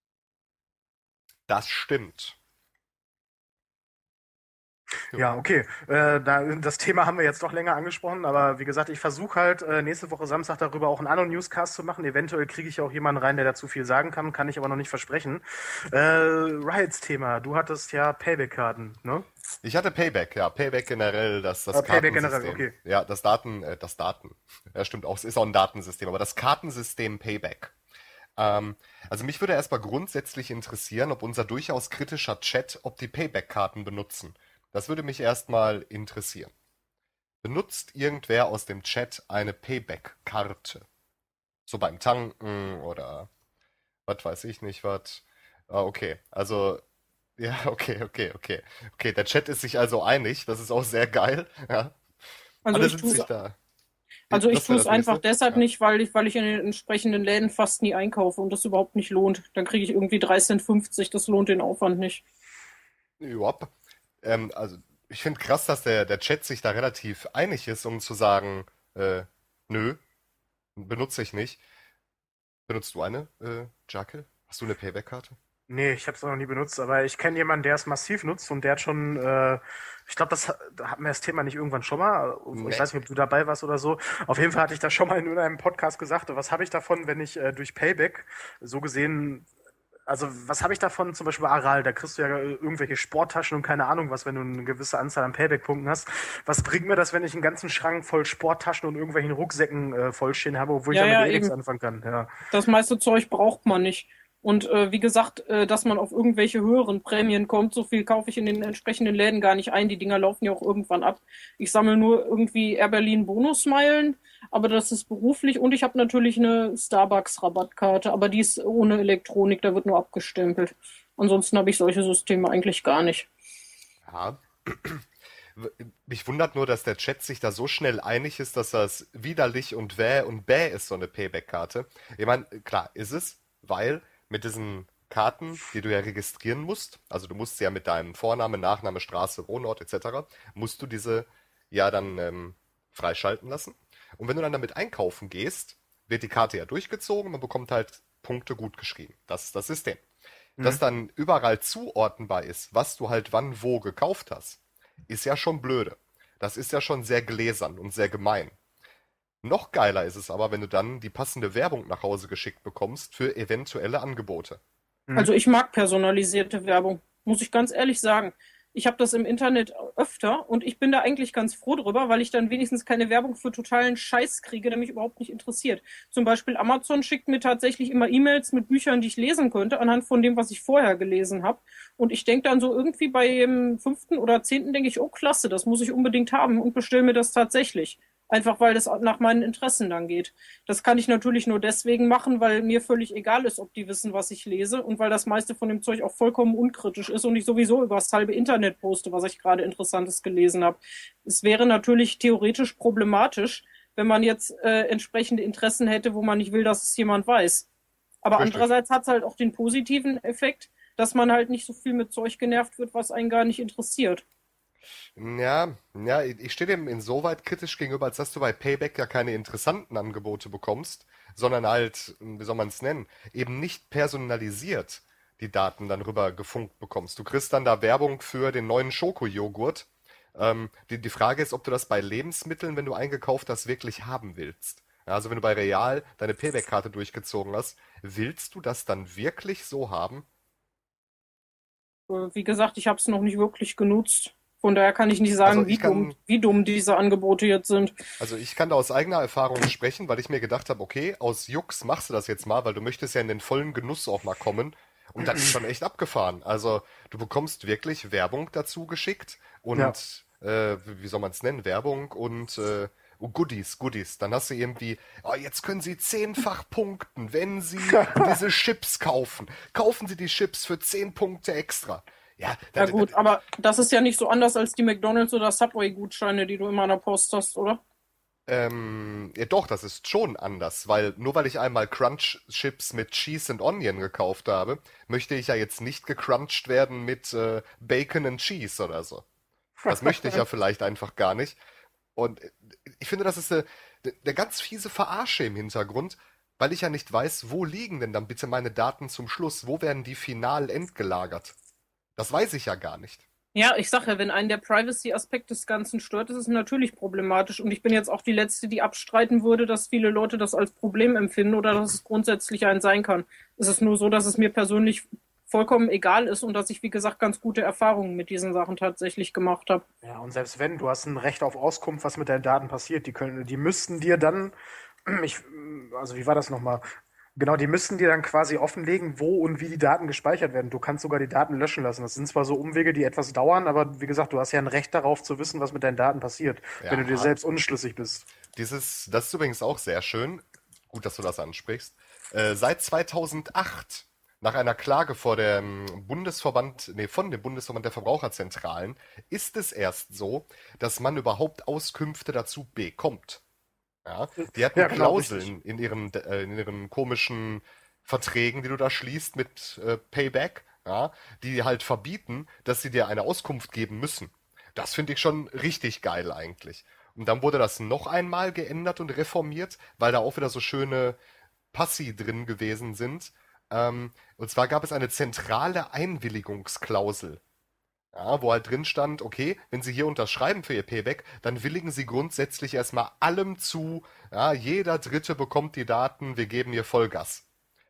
Das stimmt. Ja, okay. Äh, da, das Thema haben wir jetzt doch länger angesprochen, aber wie gesagt, ich versuche halt äh, nächste Woche Samstag darüber auch einen Anno-Newscast zu machen. Eventuell kriege ich auch jemanden rein, der dazu viel sagen kann, kann ich aber noch nicht versprechen. Äh, Riots-Thema, du hattest ja Payback-Karten, ne? Ich hatte Payback, ja, Payback generell, das, das ah, Payback Kartensystem. generell, okay. Ja, das Daten, äh, das Daten. Ja, stimmt auch, es ist auch ein Datensystem, aber das Kartensystem Payback. Ähm, also mich würde erstmal grundsätzlich interessieren, ob unser durchaus kritischer Chat, ob die Payback-Karten benutzen. Das würde mich erstmal interessieren. Benutzt irgendwer aus dem Chat eine Payback-Karte? So beim Tanken oder was weiß ich nicht, was. Ah, okay, also, ja, okay, okay, okay. Okay, der Chat ist sich also einig, das ist auch sehr geil. Ja. Also Alle ich sind tu's, sich da. also ich Das wär tue es das einfach nächste. deshalb Ja. nicht, weil ich, weil ich in den entsprechenden Läden fast nie einkaufe und das überhaupt nicht lohnt. Dann kriege ich irgendwie drei Cent fünfzig, das lohnt den Aufwand nicht. Jopp. Ähm, also ich finde krass, dass der, der Chat sich da relativ einig ist, um zu sagen, äh, nö, benutze ich nicht. Benutzt du eine, äh, Jakel? Hast du eine Payback-Karte? Nee, ich habe es noch nie benutzt, aber ich kenne jemanden, der es massiv nutzt, und der hat schon, äh, ich glaube, das ha- da hatten wir das Thema nicht irgendwann schon mal. Ich Nee. weiß nicht, ob du dabei warst oder so. Auf jeden Fall hatte ich das schon mal in irgendeinem Podcast gesagt. Was habe ich davon, wenn ich äh, durch Payback so gesehen, also was habe ich davon, zum Beispiel bei Aral, da kriegst du ja äh, irgendwelche Sporttaschen und keine Ahnung was, wenn du eine gewisse Anzahl an Payback-Punkten hast. Was bringt mir das, wenn ich einen ganzen Schrank voll Sporttaschen und irgendwelchen Rucksäcken äh, vollstehen habe, obwohl ich Ja, damit ja, eh nichts eben. anfangen kann? Ja. Das meiste Zeug braucht man nicht. Und äh, wie gesagt, äh, dass man auf irgendwelche höheren Prämien kommt, so viel kaufe ich in den entsprechenden Läden gar nicht ein. Die Dinger laufen ja auch irgendwann ab. Ich sammle nur irgendwie Air Berlin Bonusmeilen, aber das ist beruflich. Und ich habe natürlich eine Starbucks-Rabattkarte, aber die ist ohne Elektronik, da wird nur abgestempelt. Ansonsten habe ich solche Systeme eigentlich gar nicht. Ja. Mich wundert nur, dass der Chat sich da so schnell einig ist, dass das widerlich und wäh und bäh ist, so eine Payback-Karte. Ich meine, klar ist es, weil mit diesen Karten, die du ja registrieren musst, also du musst sie ja mit deinem Vorname, Nachname, Straße, Wohnort et cetera, musst du diese ja dann ähm, freischalten lassen. Und wenn du dann damit einkaufen gehst, wird die Karte ja durchgezogen, man bekommt halt Punkte gut geschrieben. Das ist das System. Dass Mhm. dann überall zuordnenbar ist, was du halt wann wo gekauft hast, ist ja schon blöde. Das ist ja schon sehr gläsern und sehr gemein. Noch geiler ist es aber, wenn du dann die passende Werbung nach Hause geschickt bekommst für eventuelle Angebote. Mhm. Also ich mag personalisierte Werbung, muss ich ganz ehrlich sagen. Ich habe das im Internet öfter und ich bin da eigentlich ganz froh drüber, weil ich dann wenigstens keine Werbung für totalen Scheiß kriege, der mich überhaupt nicht interessiert. Zum Beispiel Amazon schickt mir tatsächlich immer E-Mails mit Büchern, die ich lesen könnte, anhand von dem, was ich vorher gelesen habe. Und ich denke dann so irgendwie bei dem fünften oder zehnten denke ich, oh klasse, das muss ich unbedingt haben und bestelle mir das tatsächlich. Einfach weil das nach meinen Interessen dann geht. Das kann ich natürlich nur deswegen machen, weil mir völlig egal ist, ob die wissen, was ich lese und weil das meiste von dem Zeug auch vollkommen unkritisch ist und ich sowieso über das halbe Internet poste, was ich gerade Interessantes gelesen habe. Es wäre natürlich theoretisch problematisch, wenn man jetzt äh, entsprechende Interessen hätte, wo man nicht will, dass es jemand weiß. Aber Richtig. Andererseits hat es halt auch den positiven Effekt, dass man halt nicht so viel mit Zeug genervt wird, was einen gar nicht interessiert. Ja, ja, ich stehe dem insoweit kritisch gegenüber, als dass du bei Payback ja keine interessanten Angebote bekommst, sondern halt, wie soll man es nennen, eben nicht personalisiert die Daten dann rüber gefunkt bekommst. Du kriegst dann da Werbung für den neuen Schokojoghurt. Ähm, die, die Frage ist, ob du das bei Lebensmitteln, wenn du eingekauft hast, wirklich haben willst. Ja, also wenn du bei Real deine Payback-Karte durchgezogen hast, willst du das dann wirklich so haben? Wie gesagt, ich habe es noch nicht wirklich genutzt. Von daher kann ich nicht sagen, also ich wie, kann, dumm, wie dumm diese Angebote jetzt sind. Also ich kann da aus eigener Erfahrung sprechen, weil ich mir gedacht habe, okay, aus Jux machst du das jetzt mal, weil du möchtest ja in den vollen Genuss auch mal kommen. Und das ist schon echt abgefahren. Also du bekommst wirklich Werbung dazu geschickt und, ja. äh, wie soll man es nennen, Werbung und äh, Goodies, Goodies. Dann hast du irgendwie, oh, jetzt können Sie zehnfach punkten, wenn Sie diese Chips kaufen. Kaufen Sie die Chips für zehn Punkte extra. Ja, ja gut, aber das ist ja nicht so anders als die McDonald's oder Subway-Gutscheine, die du immer an der Post hast, oder? Ähm, ja doch, das ist schon anders, weil nur weil ich einmal Crunch-Chips mit Cheese and Onion gekauft habe, möchte ich ja jetzt nicht gecrunched werden mit äh, Bacon and Cheese oder so. Das möchte ich ja vielleicht einfach gar nicht. Und ich finde, das ist eine, eine ganz fiese Verarsche im Hintergrund, weil ich ja nicht weiß, wo liegen denn dann bitte meine Daten zum Schluss? Wo werden die final endgelagert? Das weiß ich ja gar nicht. Ja, ich sage ja, wenn einen der Privacy-Aspekt des Ganzen stört, ist es natürlich problematisch. Und ich bin jetzt auch die Letzte, die abstreiten würde, dass viele Leute das als Problem empfinden oder dass es grundsätzlich ein sein kann. Es ist nur so, dass es mir persönlich vollkommen egal ist und dass ich, wie gesagt, ganz gute Erfahrungen mit diesen Sachen tatsächlich gemacht habe. Ja, und selbst wenn, du hast ein Recht auf Auskunft, was mit deinen Daten passiert. Die können, die müssten dir dann, ich, also wie war das nochmal? Genau, die müssten dir dann quasi offenlegen, wo und wie die Daten gespeichert werden. Du kannst sogar die Daten löschen lassen. Das sind zwar so Umwege, die etwas dauern, aber wie gesagt, du hast ja ein Recht darauf zu wissen, was mit deinen Daten passiert, ja, wenn du dir selbst unschlüssig bist. Dieses, das ist übrigens auch sehr schön. Gut, dass du das ansprichst. Äh, seit zweitausendacht, nach einer Klage vor dem Bundesverband, nee, von dem Bundesverband der Verbraucherzentralen, ist es erst so, dass man überhaupt Auskünfte dazu bekommt. Ja, die hatten ja, genau, Klauseln in ihren, äh, in ihren komischen Verträgen, die du da schließt mit äh, Payback, ja, die halt verbieten, dass sie dir eine Auskunft geben müssen. Das finde ich schon richtig geil eigentlich. Und dann wurde das noch einmal geändert und reformiert, weil da auch wieder so schöne Passi drin gewesen sind. Ähm, und zwar gab es eine zentrale Einwilligungsklausel. Ja, wo halt drin stand, okay, wenn Sie hier unterschreiben für Ihr Payback, dann willigen Sie grundsätzlich erstmal allem zu, ja, jeder Dritte bekommt die Daten, wir geben ihr Vollgas.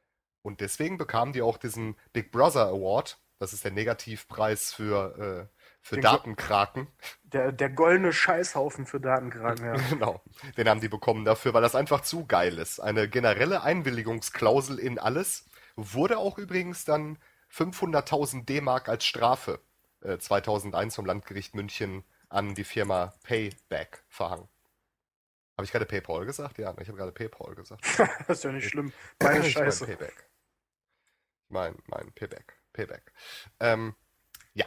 Und deswegen bekamen die auch diesen Big Brother Award, das ist der Negativpreis für, äh, für den Datenkraken. Der, der goldene Scheißhaufen für Datenkraken, ja. Genau, den haben die bekommen dafür, weil das einfach zu geil ist. Eine generelle Einwilligungsklausel in alles, wurde auch übrigens dann fünfhunderttausend D-Mark als Strafe zweitausendeins vom Landgericht München an die Firma Payback verhangen. Habe ich gerade PayPal gesagt? Ja, ich habe gerade PayPal gesagt. Das ist ja nicht schlimm. Meine Scheiße. Ich mein Payback. Mein, mein Payback. Payback. Ähm, ja.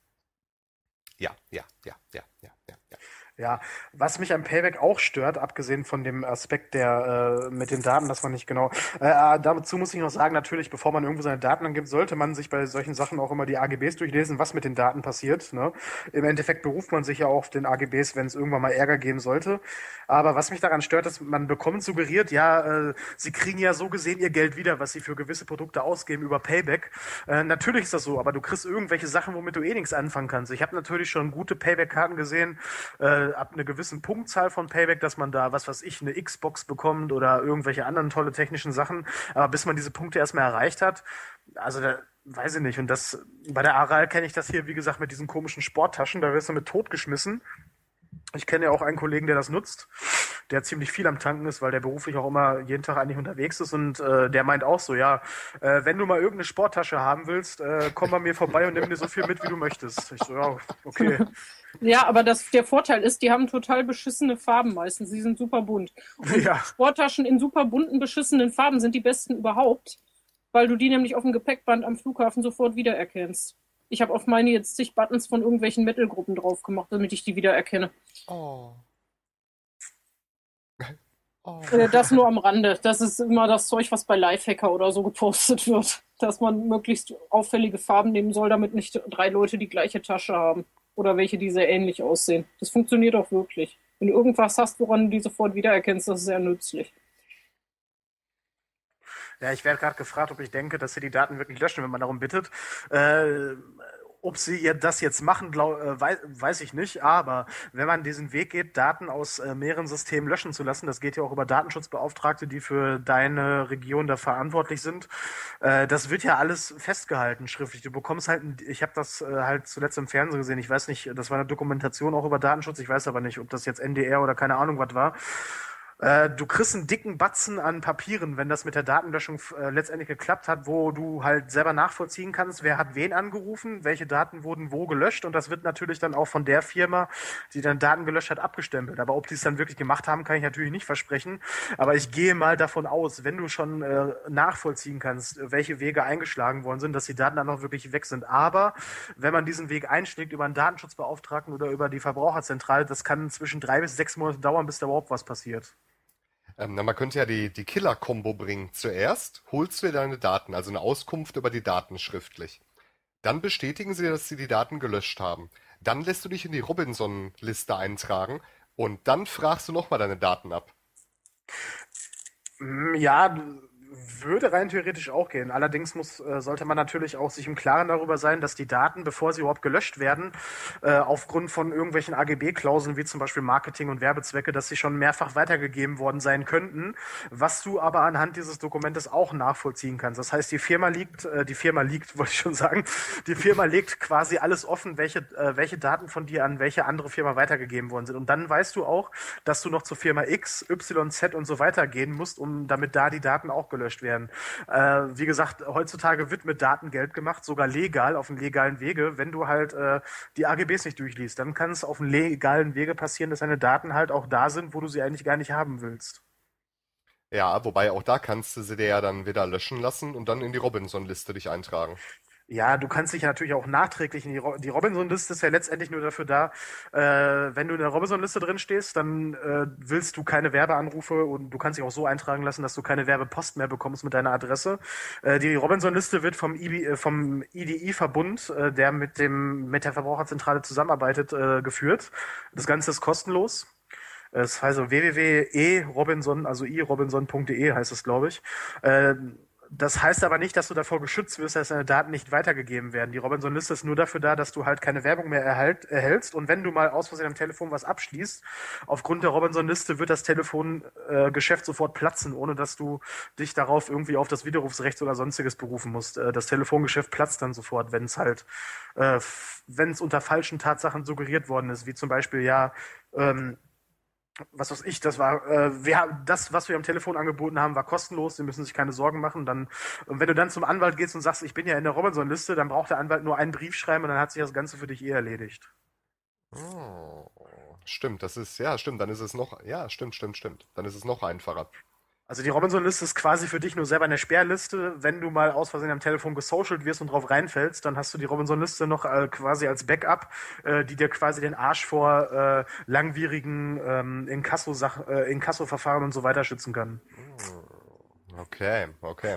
Ja, ja, ja, ja, ja, ja, ja. Ja, was mich am Payback auch stört, abgesehen von dem Aspekt der äh, mit den Daten, dass man nicht genau. Äh, dazu muss ich noch sagen, natürlich, bevor man irgendwo seine Daten angibt, sollte man sich bei solchen Sachen auch immer die A G Bs durchlesen, was mit den Daten passiert. Ne? Im Endeffekt beruft man sich ja auch auf den A G Bs, wenn es irgendwann mal Ärger geben sollte. Aber was mich daran stört, ist, man bekommt suggeriert, ja, äh, sie kriegen ja so gesehen ihr Geld wieder, was sie für gewisse Produkte ausgeben über Payback. Äh, natürlich ist das so, aber du kriegst irgendwelche Sachen, womit du eh nichts anfangen kannst. Ich habe natürlich schon gute Payback-Karten gesehen, äh, ab einer gewissen Punktzahl von Payback, dass man da, was weiß ich, eine Xbox bekommt oder irgendwelche anderen tolle technischen Sachen. Aber bis man diese Punkte erstmal erreicht hat, also da weiß ich nicht. Und das bei der Aral kenne ich das hier, wie gesagt, mit diesen komischen Sporttaschen, da wirst du mit totgeschmissen. Ich kenne ja auch einen Kollegen, der das nutzt. der ziemlich viel am Tanken ist, weil der beruflich auch immer jeden Tag eigentlich unterwegs ist und äh, der meint auch so, ja, äh, wenn du mal irgendeine Sporttasche haben willst, äh, komm bei mir vorbei und nimm dir so viel mit, wie du möchtest. Ich so, ja, okay. Ja, aber das, der Vorteil ist, die haben total beschissene Farben meistens. Sie sind super bunt. Und Ja. Sporttaschen in super bunten, beschissenen Farben sind die besten überhaupt, weil du die nämlich auf dem Gepäckband am Flughafen sofort wiedererkennst. Ich habe auf meine jetzt zig Buttons von irgendwelchen Metal-Gruppen drauf gemacht, damit ich die wiedererkenne. Oh. Oh. Das nur am Rande. Das ist immer das Zeug, was bei Lifehacker oder so gepostet wird. Dass man möglichst auffällige Farben nehmen soll, damit nicht drei Leute die gleiche Tasche haben. Oder welche, die sehr ähnlich aussehen. Das funktioniert auch wirklich. Wenn du irgendwas hast, woran du die sofort wiedererkennst, das ist sehr nützlich. Ja, ich werde gerade gefragt, ob ich denke, dass sie die Daten wirklich löschen, wenn man darum bittet. Äh, ob sie ihr das jetzt machen, glaub, äh, weiß, weiß ich nicht. Aber wenn man diesen Weg geht, Daten aus äh, mehreren Systemen löschen zu lassen, das geht ja auch über Datenschutzbeauftragte, die für deine Region da verantwortlich sind. Äh, das wird ja alles festgehalten schriftlich. Du bekommst halt, ein, ich habe das äh, halt zuletzt im Fernsehen gesehen. Ich weiß nicht, das war eine Dokumentation auch über Datenschutz. Ich weiß aber nicht, ob das jetzt N D R oder keine Ahnung was war. Du kriegst einen dicken Batzen an Papieren, wenn das mit der Datenlöschung äh, letztendlich geklappt hat, wo du halt selber nachvollziehen kannst, wer hat wen angerufen, welche Daten wurden wo gelöscht und das wird natürlich dann auch von der Firma, die dann Daten gelöscht hat, abgestempelt. Aber ob die es dann wirklich gemacht haben, kann ich natürlich nicht versprechen. Aber ich gehe mal davon aus, wenn du schon äh, nachvollziehen kannst, welche Wege eingeschlagen worden sind, dass die Daten dann auch wirklich weg sind. Aber wenn man diesen Weg einschlägt über einen Datenschutzbeauftragten oder über die Verbraucherzentrale, das kann zwischen drei bis sechs Monate dauern, bis da überhaupt was passiert. Ähm, na, man könnte ja die, die Killer-Kombo bringen. Zuerst holst du dir deine Daten, also eine Auskunft über die Daten schriftlich. Dann bestätigen sie, dass sie die Daten gelöscht haben. Dann lässt du dich in die Robinson-Liste eintragen und dann fragst du nochmal deine Daten ab. Ja, würde rein theoretisch auch gehen. Allerdings muss, äh, sollte man natürlich auch sich im Klaren darüber sein, dass die Daten, bevor sie überhaupt gelöscht werden, äh, aufgrund von irgendwelchen A G B-Klauseln, wie zum Beispiel Marketing- und Werbezwecke, dass sie schon mehrfach weitergegeben worden sein könnten, was du aber anhand dieses Dokumentes auch nachvollziehen kannst. Das heißt, die Firma liegt, äh, die Firma liegt, wollte ich schon sagen, die Firma legt quasi alles offen, welche, äh, welche Daten von dir an welche andere Firma weitergegeben worden sind. Und dann weißt du auch, dass du noch zur Firma X, Y, Z und so weiter gehen musst, um damit da die Daten auch gelöscht werden. Äh, wie gesagt, heutzutage wird mit Daten Geld gemacht, sogar legal, auf einem legalen Wege. Wenn du halt äh, die A G Bs nicht durchliest, dann kann es auf einem legalen Wege passieren, dass deine Daten halt auch da sind, wo du sie eigentlich gar nicht haben willst. Ja, wobei auch da kannst du sie dir ja dann wieder löschen lassen und dann in die Robinson-Liste dich eintragen. Ja, du kannst dich ja natürlich auch nachträglich in die, Ro- die Robinson-Liste ist ja letztendlich nur dafür da, äh, wenn du in der Robinson-Liste drin stehst, dann äh, willst du keine Werbeanrufe und du kannst dich auch so eintragen lassen, dass du keine Werbepost mehr bekommst mit deiner Adresse. Äh, die Robinson-Liste wird vom, I B, äh, vom I D I-Verbund, äh, der mit dem mit der Verbraucherzentrale zusammenarbeitet, äh, geführt. Das Ganze ist kostenlos. Es heißt also w w w punkt e robinson, also i robinson punkt de heißt es, glaube ich. Äh, Das heißt aber nicht, dass du davor geschützt wirst, dass deine Daten nicht weitergegeben werden. Die Robinson-Liste ist nur dafür da, dass du halt keine Werbung mehr erhalt, erhältst. Und wenn du mal aus Versehen am Telefon was abschließt, aufgrund der Robinson-Liste wird das Telefongeschäft äh, sofort platzen, ohne dass du dich darauf irgendwie auf das Widerrufsrecht oder sonstiges berufen musst. Äh, das Telefongeschäft platzt dann sofort, wenn es halt, äh, wenn es unter falschen Tatsachen suggeriert worden ist, wie zum Beispiel, ja, ähm, was weiß ich, das war, äh, wir haben das, was wir am Telefon angeboten haben, war kostenlos, sie müssen sich keine Sorgen machen. Dann, und wenn du dann zum Anwalt gehst und sagst, ich bin ja in der Robinson-Liste, dann braucht der Anwalt nur einen Brief schreiben und dann hat sich das Ganze für dich eh erledigt. Oh, stimmt, das ist, ja, stimmt, dann ist es noch, ja, stimmt, stimmt, stimmt. Dann ist es noch einfacher. Also die Robinson-Liste ist quasi für dich nur selber eine Sperrliste. Wenn du mal aus Versehen am Telefon gesocialt wirst und drauf reinfällst, dann hast du die Robinson-Liste noch äh, quasi als Backup, äh, die dir quasi den Arsch vor äh, langwierigen ähm, Inkasso-Sach- äh, Inkasso-Verfahren und so weiter schützen kann. Okay, okay.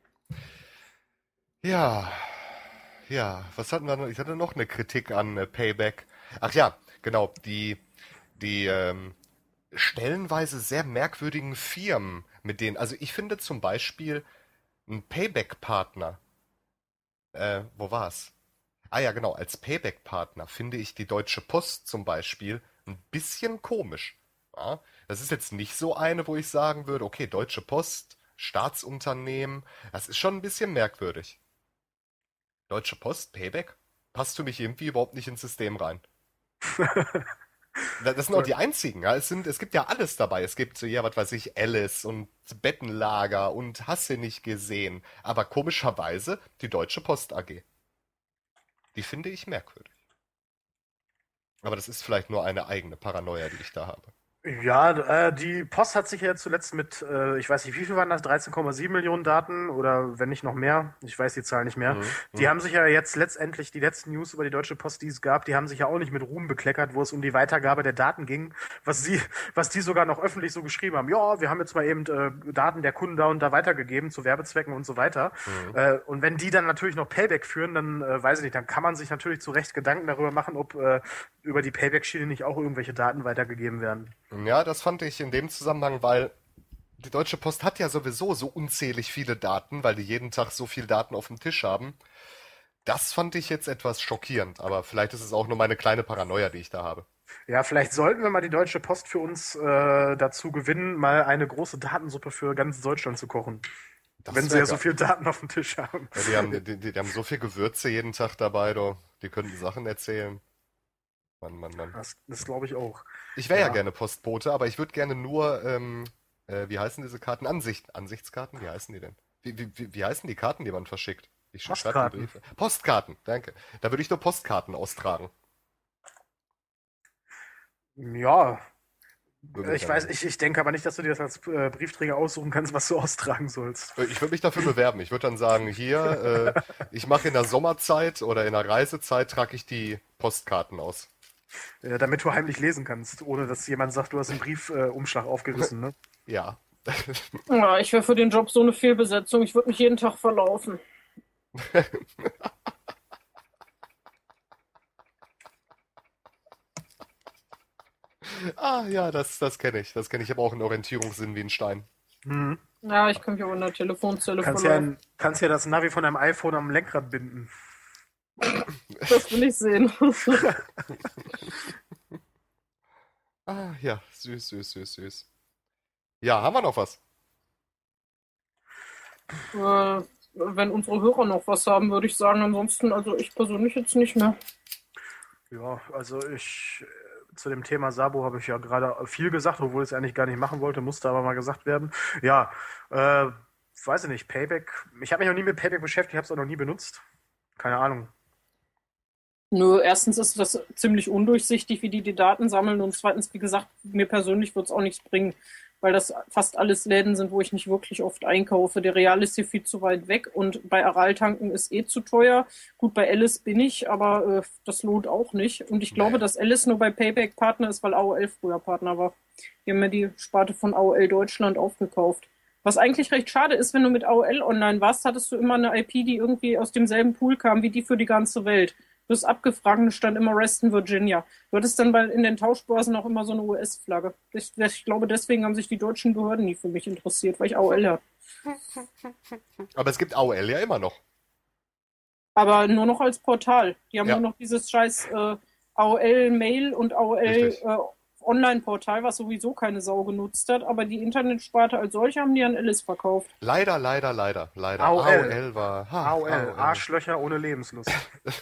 Ja, ja, was hatten wir noch? Ich hatte noch eine Kritik an äh, Payback. Ach ja, genau, die, die ähm, stellenweise sehr merkwürdigen Firmen, mit denen, also ich finde zum Beispiel einen Payback-Partner, äh, wo war's? Ah ja, genau, als Payback-Partner finde ich die Deutsche Post zum Beispiel ein bisschen komisch. Ja? Das ist jetzt nicht so eine, wo ich sagen würde, okay, Deutsche Post, Staatsunternehmen, das ist schon ein bisschen merkwürdig. Deutsche Post, Payback, passt für mich irgendwie überhaupt nicht ins System rein. Das sind auch die einzigen. Ja. Es, sind, es gibt ja alles dabei. Es gibt, ja, was weiß ich, Alice und Bettenlager und hast du nicht gesehen. Aber komischerweise die Deutsche Post A G. Die finde ich merkwürdig. Aber das ist vielleicht nur eine eigene Paranoia, die ich da habe. Ja, äh, die Post hat sich ja zuletzt mit, äh, ich weiß nicht, wie viel waren das, dreizehn Komma sieben Millionen Daten oder wenn nicht noch mehr, ich weiß die Zahl nicht mehr. Mhm. Die mhm. haben sich ja jetzt letztendlich, die letzten News über die Deutsche Post, die es gab, die haben sich ja auch nicht mit Ruhm bekleckert, wo es um die Weitergabe der Daten ging, was sie, was die sogar noch öffentlich so geschrieben haben. Ja, wir haben jetzt mal eben äh, Daten der Kunden da und da weitergegeben zu Werbezwecken und so weiter. Mhm. Äh, und wenn die dann natürlich noch Payback führen, dann äh, weiß ich nicht, dann kann man sich natürlich zu Recht Gedanken darüber machen, ob äh, über die Payback-Schiene nicht auch irgendwelche Daten weitergegeben werden. Ja, das fand ich in dem Zusammenhang, weil die Deutsche Post hat ja sowieso so unzählig viele Daten, weil die jeden Tag so viele Daten auf dem Tisch haben. Das fand ich jetzt etwas schockierend, aber vielleicht ist es auch nur meine kleine Paranoia, die ich da habe. Ja, vielleicht sollten wir mal die Deutsche Post für uns äh, dazu gewinnen, mal eine große Datensuppe für ganz Deutschland zu kochen. Das wenn sie ja geil. So viele Daten auf dem Tisch haben. Ja, die, haben die, die, die haben so viel Gewürze jeden Tag dabei, do. Die könnten Sachen erzählen. Mann, Mann, Mann. Das, das glaube ich auch. Ich wäre ja. ja gerne Postbote, aber ich würde gerne nur, ähm, äh, wie heißen diese Karten? Ansicht, Ansichtskarten? Wie heißen die denn? Wie, wie, wie heißen die Karten, die man verschickt? Ich Postkarten. Postkarten, danke. Da würde ich nur Postkarten austragen. Ja. Ich weiß, ich, ich denke aber nicht, dass du dir das als äh, Briefträger aussuchen kannst, was du austragen sollst. Ich würde mich dafür bewerben. Ich würde dann sagen, hier, äh, ich mache in der Sommerzeit oder in der Reisezeit, trage ich die Postkarten aus. Ja, damit du heimlich lesen kannst, ohne dass jemand sagt, du hast einen Briefumschlag äh, aufgerissen, ne? Ja. Ja, ich wäre für den Job so eine Fehlbesetzung. Ich würde mich jeden Tag verlaufen. Ah, ja, das, das kenne ich. Das kenne ich. Ich habe auch einen Orientierungssinn wie ein Stein. Mhm. Ja, ich kann mich auch in der Telefonzelle kannst verlaufen. Ja, kannst ja das Navi von deinem iPhone am Lenkrad binden. Das will ich sehen. Ah, ja, süß, süß, süß, süß. Ja, haben wir noch was? Äh, wenn unsere Hörer noch was haben, würde ich sagen. Ansonsten, also ich persönlich jetzt nicht mehr. Ja, also ich... Zu dem Thema Sabo habe ich ja gerade viel gesagt, obwohl ich es eigentlich gar nicht machen wollte, musste aber mal gesagt werden. Ja, äh, weiß ich nicht, Payback. Ich habe mich noch nie mit Payback beschäftigt, ich habe es auch noch nie benutzt. Keine Ahnung. Nö, erstens ist das ziemlich undurchsichtig, wie die die Daten sammeln und zweitens, wie gesagt, mir persönlich wird es auch nichts bringen, weil das fast alles Läden sind, wo ich nicht wirklich oft einkaufe. Der Real ist hier viel zu weit weg und bei Aral tanken ist eh zu teuer. Gut, bei Alice bin ich, aber äh, das lohnt auch nicht. Und ich glaube, nee. dass Alice nur bei Payback Partner ist, weil A O L früher Partner war. Die haben ja die Sparte von A O L Deutschland aufgekauft. Was eigentlich recht schade ist, wenn du mit A O L online warst, hattest du immer eine I P, die irgendwie aus demselben Pool kam wie die für die ganze Welt. Du hast abgefragt und stand immer Reston, Virginia. Du hattest dann bei, in den Tauschbörsen auch immer so eine U S-Flagge. Ich, ich glaube, deswegen haben sich die deutschen Behörden nie für mich interessiert, weil ich A O L habe. Aber es gibt A O L ja immer noch. Aber nur noch als Portal. Die haben ja. nur noch dieses scheiß äh, A O L-Mail und A O L-Online-Portal, was sowieso keine Sau genutzt hat. Aber die Internetsparte als solche haben die an Alice verkauft. Leider, leider, leider, leider. A O L, A O L war... Ha, A O L, A O L. Arschlöcher ohne Lebenslust.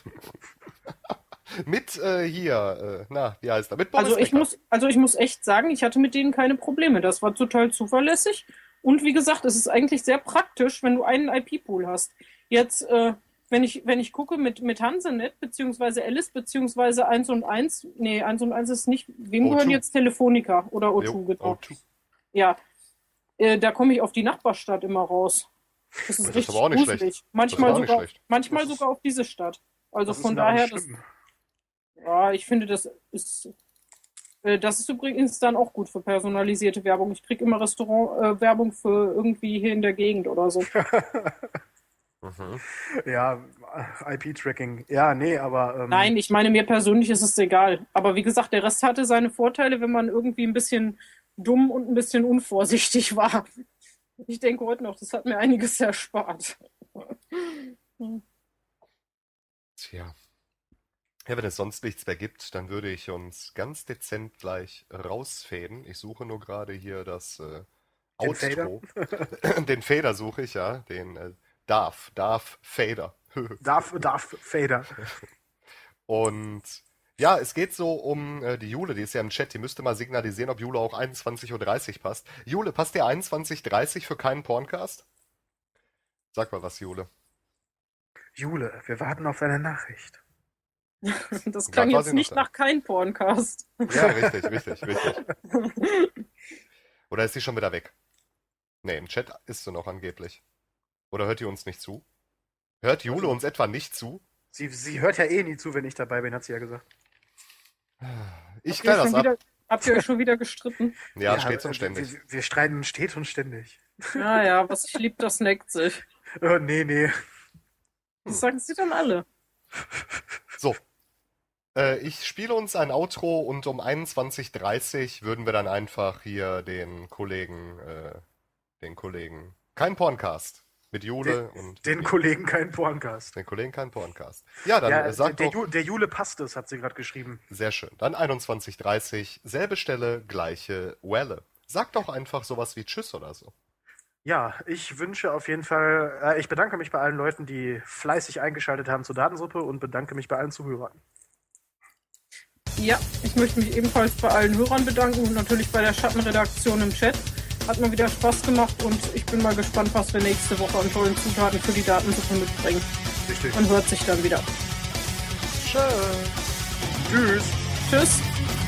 Mit äh, hier, äh, na, wie heißt er? Mit Boris also ich muss, also ich muss echt sagen, ich hatte mit denen keine Probleme. Das war total zuverlässig. Und wie gesagt, es ist eigentlich sehr praktisch, wenn du einen I P-Pool hast. Jetzt, äh, wenn ich, wenn ich gucke mit, mit Hansenet, beziehungsweise Alice, beziehungsweise eins und eins, nee, eins und eins ist nicht, wem O zwei. Gehören jetzt Telefonica oder O zwei, jo, genau. O zwei. Ja, äh, da komme ich auf die Nachbarstadt immer raus. Das ist das richtig ist aber auch nicht gruselig. schlecht. Manchmal, das ist sogar, schlecht. manchmal das sogar auf diese Stadt. Also das von daher, das, ja, ich finde, das ist, äh, das ist übrigens dann auch gut für personalisierte Werbung. Ich kriege immer Restaurant-Werbung äh, für irgendwie hier in der Gegend oder so. mhm. Ja, I P-Tracking. Ja, nee, aber... Ähm... Nein, ich meine, mir persönlich ist es egal. Aber wie gesagt, der Rest hatte seine Vorteile, wenn man irgendwie ein bisschen dumm und ein bisschen unvorsichtig war. Ich denke heute noch, das hat mir einiges erspart. hm. Tja. Ja, wenn es sonst nichts mehr gibt, dann würde ich uns ganz dezent gleich rausfaden. Ich suche nur gerade hier das äh, Outro. Den Fader? Den Fader suche ich, ja. Den äh, Darth, Darth Fader. Darth, Darth Fader. Und Ja, es geht so um äh, die Jule, die ist ja im Chat, die müsste mal signalisieren, ob Jule auch einundzwanzig Uhr dreißig passt. Jule, passt dir einundzwanzig Uhr dreißig für keinen Porncast? Sag mal was, Jule. Jule, wir warten auf eine Nachricht. Das klang jetzt nicht nach kein Porncast. Ja, richtig, richtig, richtig. Oder ist sie schon wieder weg? Nee, im Chat ist sie noch angeblich. Oder hört ihr uns nicht zu? Hört Jule uns etwa nicht zu? Sie, sie hört ja eh nie zu, wenn ich dabei bin, hat sie ja gesagt. Ich kläre das ab. Wieder, habt ihr euch schon wieder gestritten? Ja, ja stets und ständig. Wir, wir streiten stets und ständig. Ja, ja, was ich lieb, das neckt sich. Oh, nee, nee. Das sagen sie dann alle. So. Äh, ich spiele uns ein Outro und um einundzwanzig Uhr dreißig würden wir dann einfach hier den Kollegen, äh, den Kollegen, kein Porncast. Mit Jule den, und... Den Kollegen kein Porncast. Den Kollegen kein Porncast. Ja, dann ja, sagt der, doch... der Jule passt es, hat sie gerade geschrieben. Sehr schön. Dann einundzwanzig Uhr dreißig, selbe Stelle, gleiche Welle. Sag doch einfach sowas wie Tschüss oder so. Ja, ich wünsche auf jeden Fall... Äh, ich bedanke mich bei allen Leuten, die fleißig eingeschaltet haben zur Datensuppe und bedanke mich bei allen Zuhörern. Ja, ich möchte mich ebenfalls bei allen Hörern bedanken und natürlich bei der Schattenredaktion im Chat. Hat mir wieder Spaß gemacht und ich bin mal gespannt, was wir nächste Woche an tollen Zutaten für die Datensuppe mitbringen. Richtig. Man hört sich dann wieder. Tschüss. Tschüss.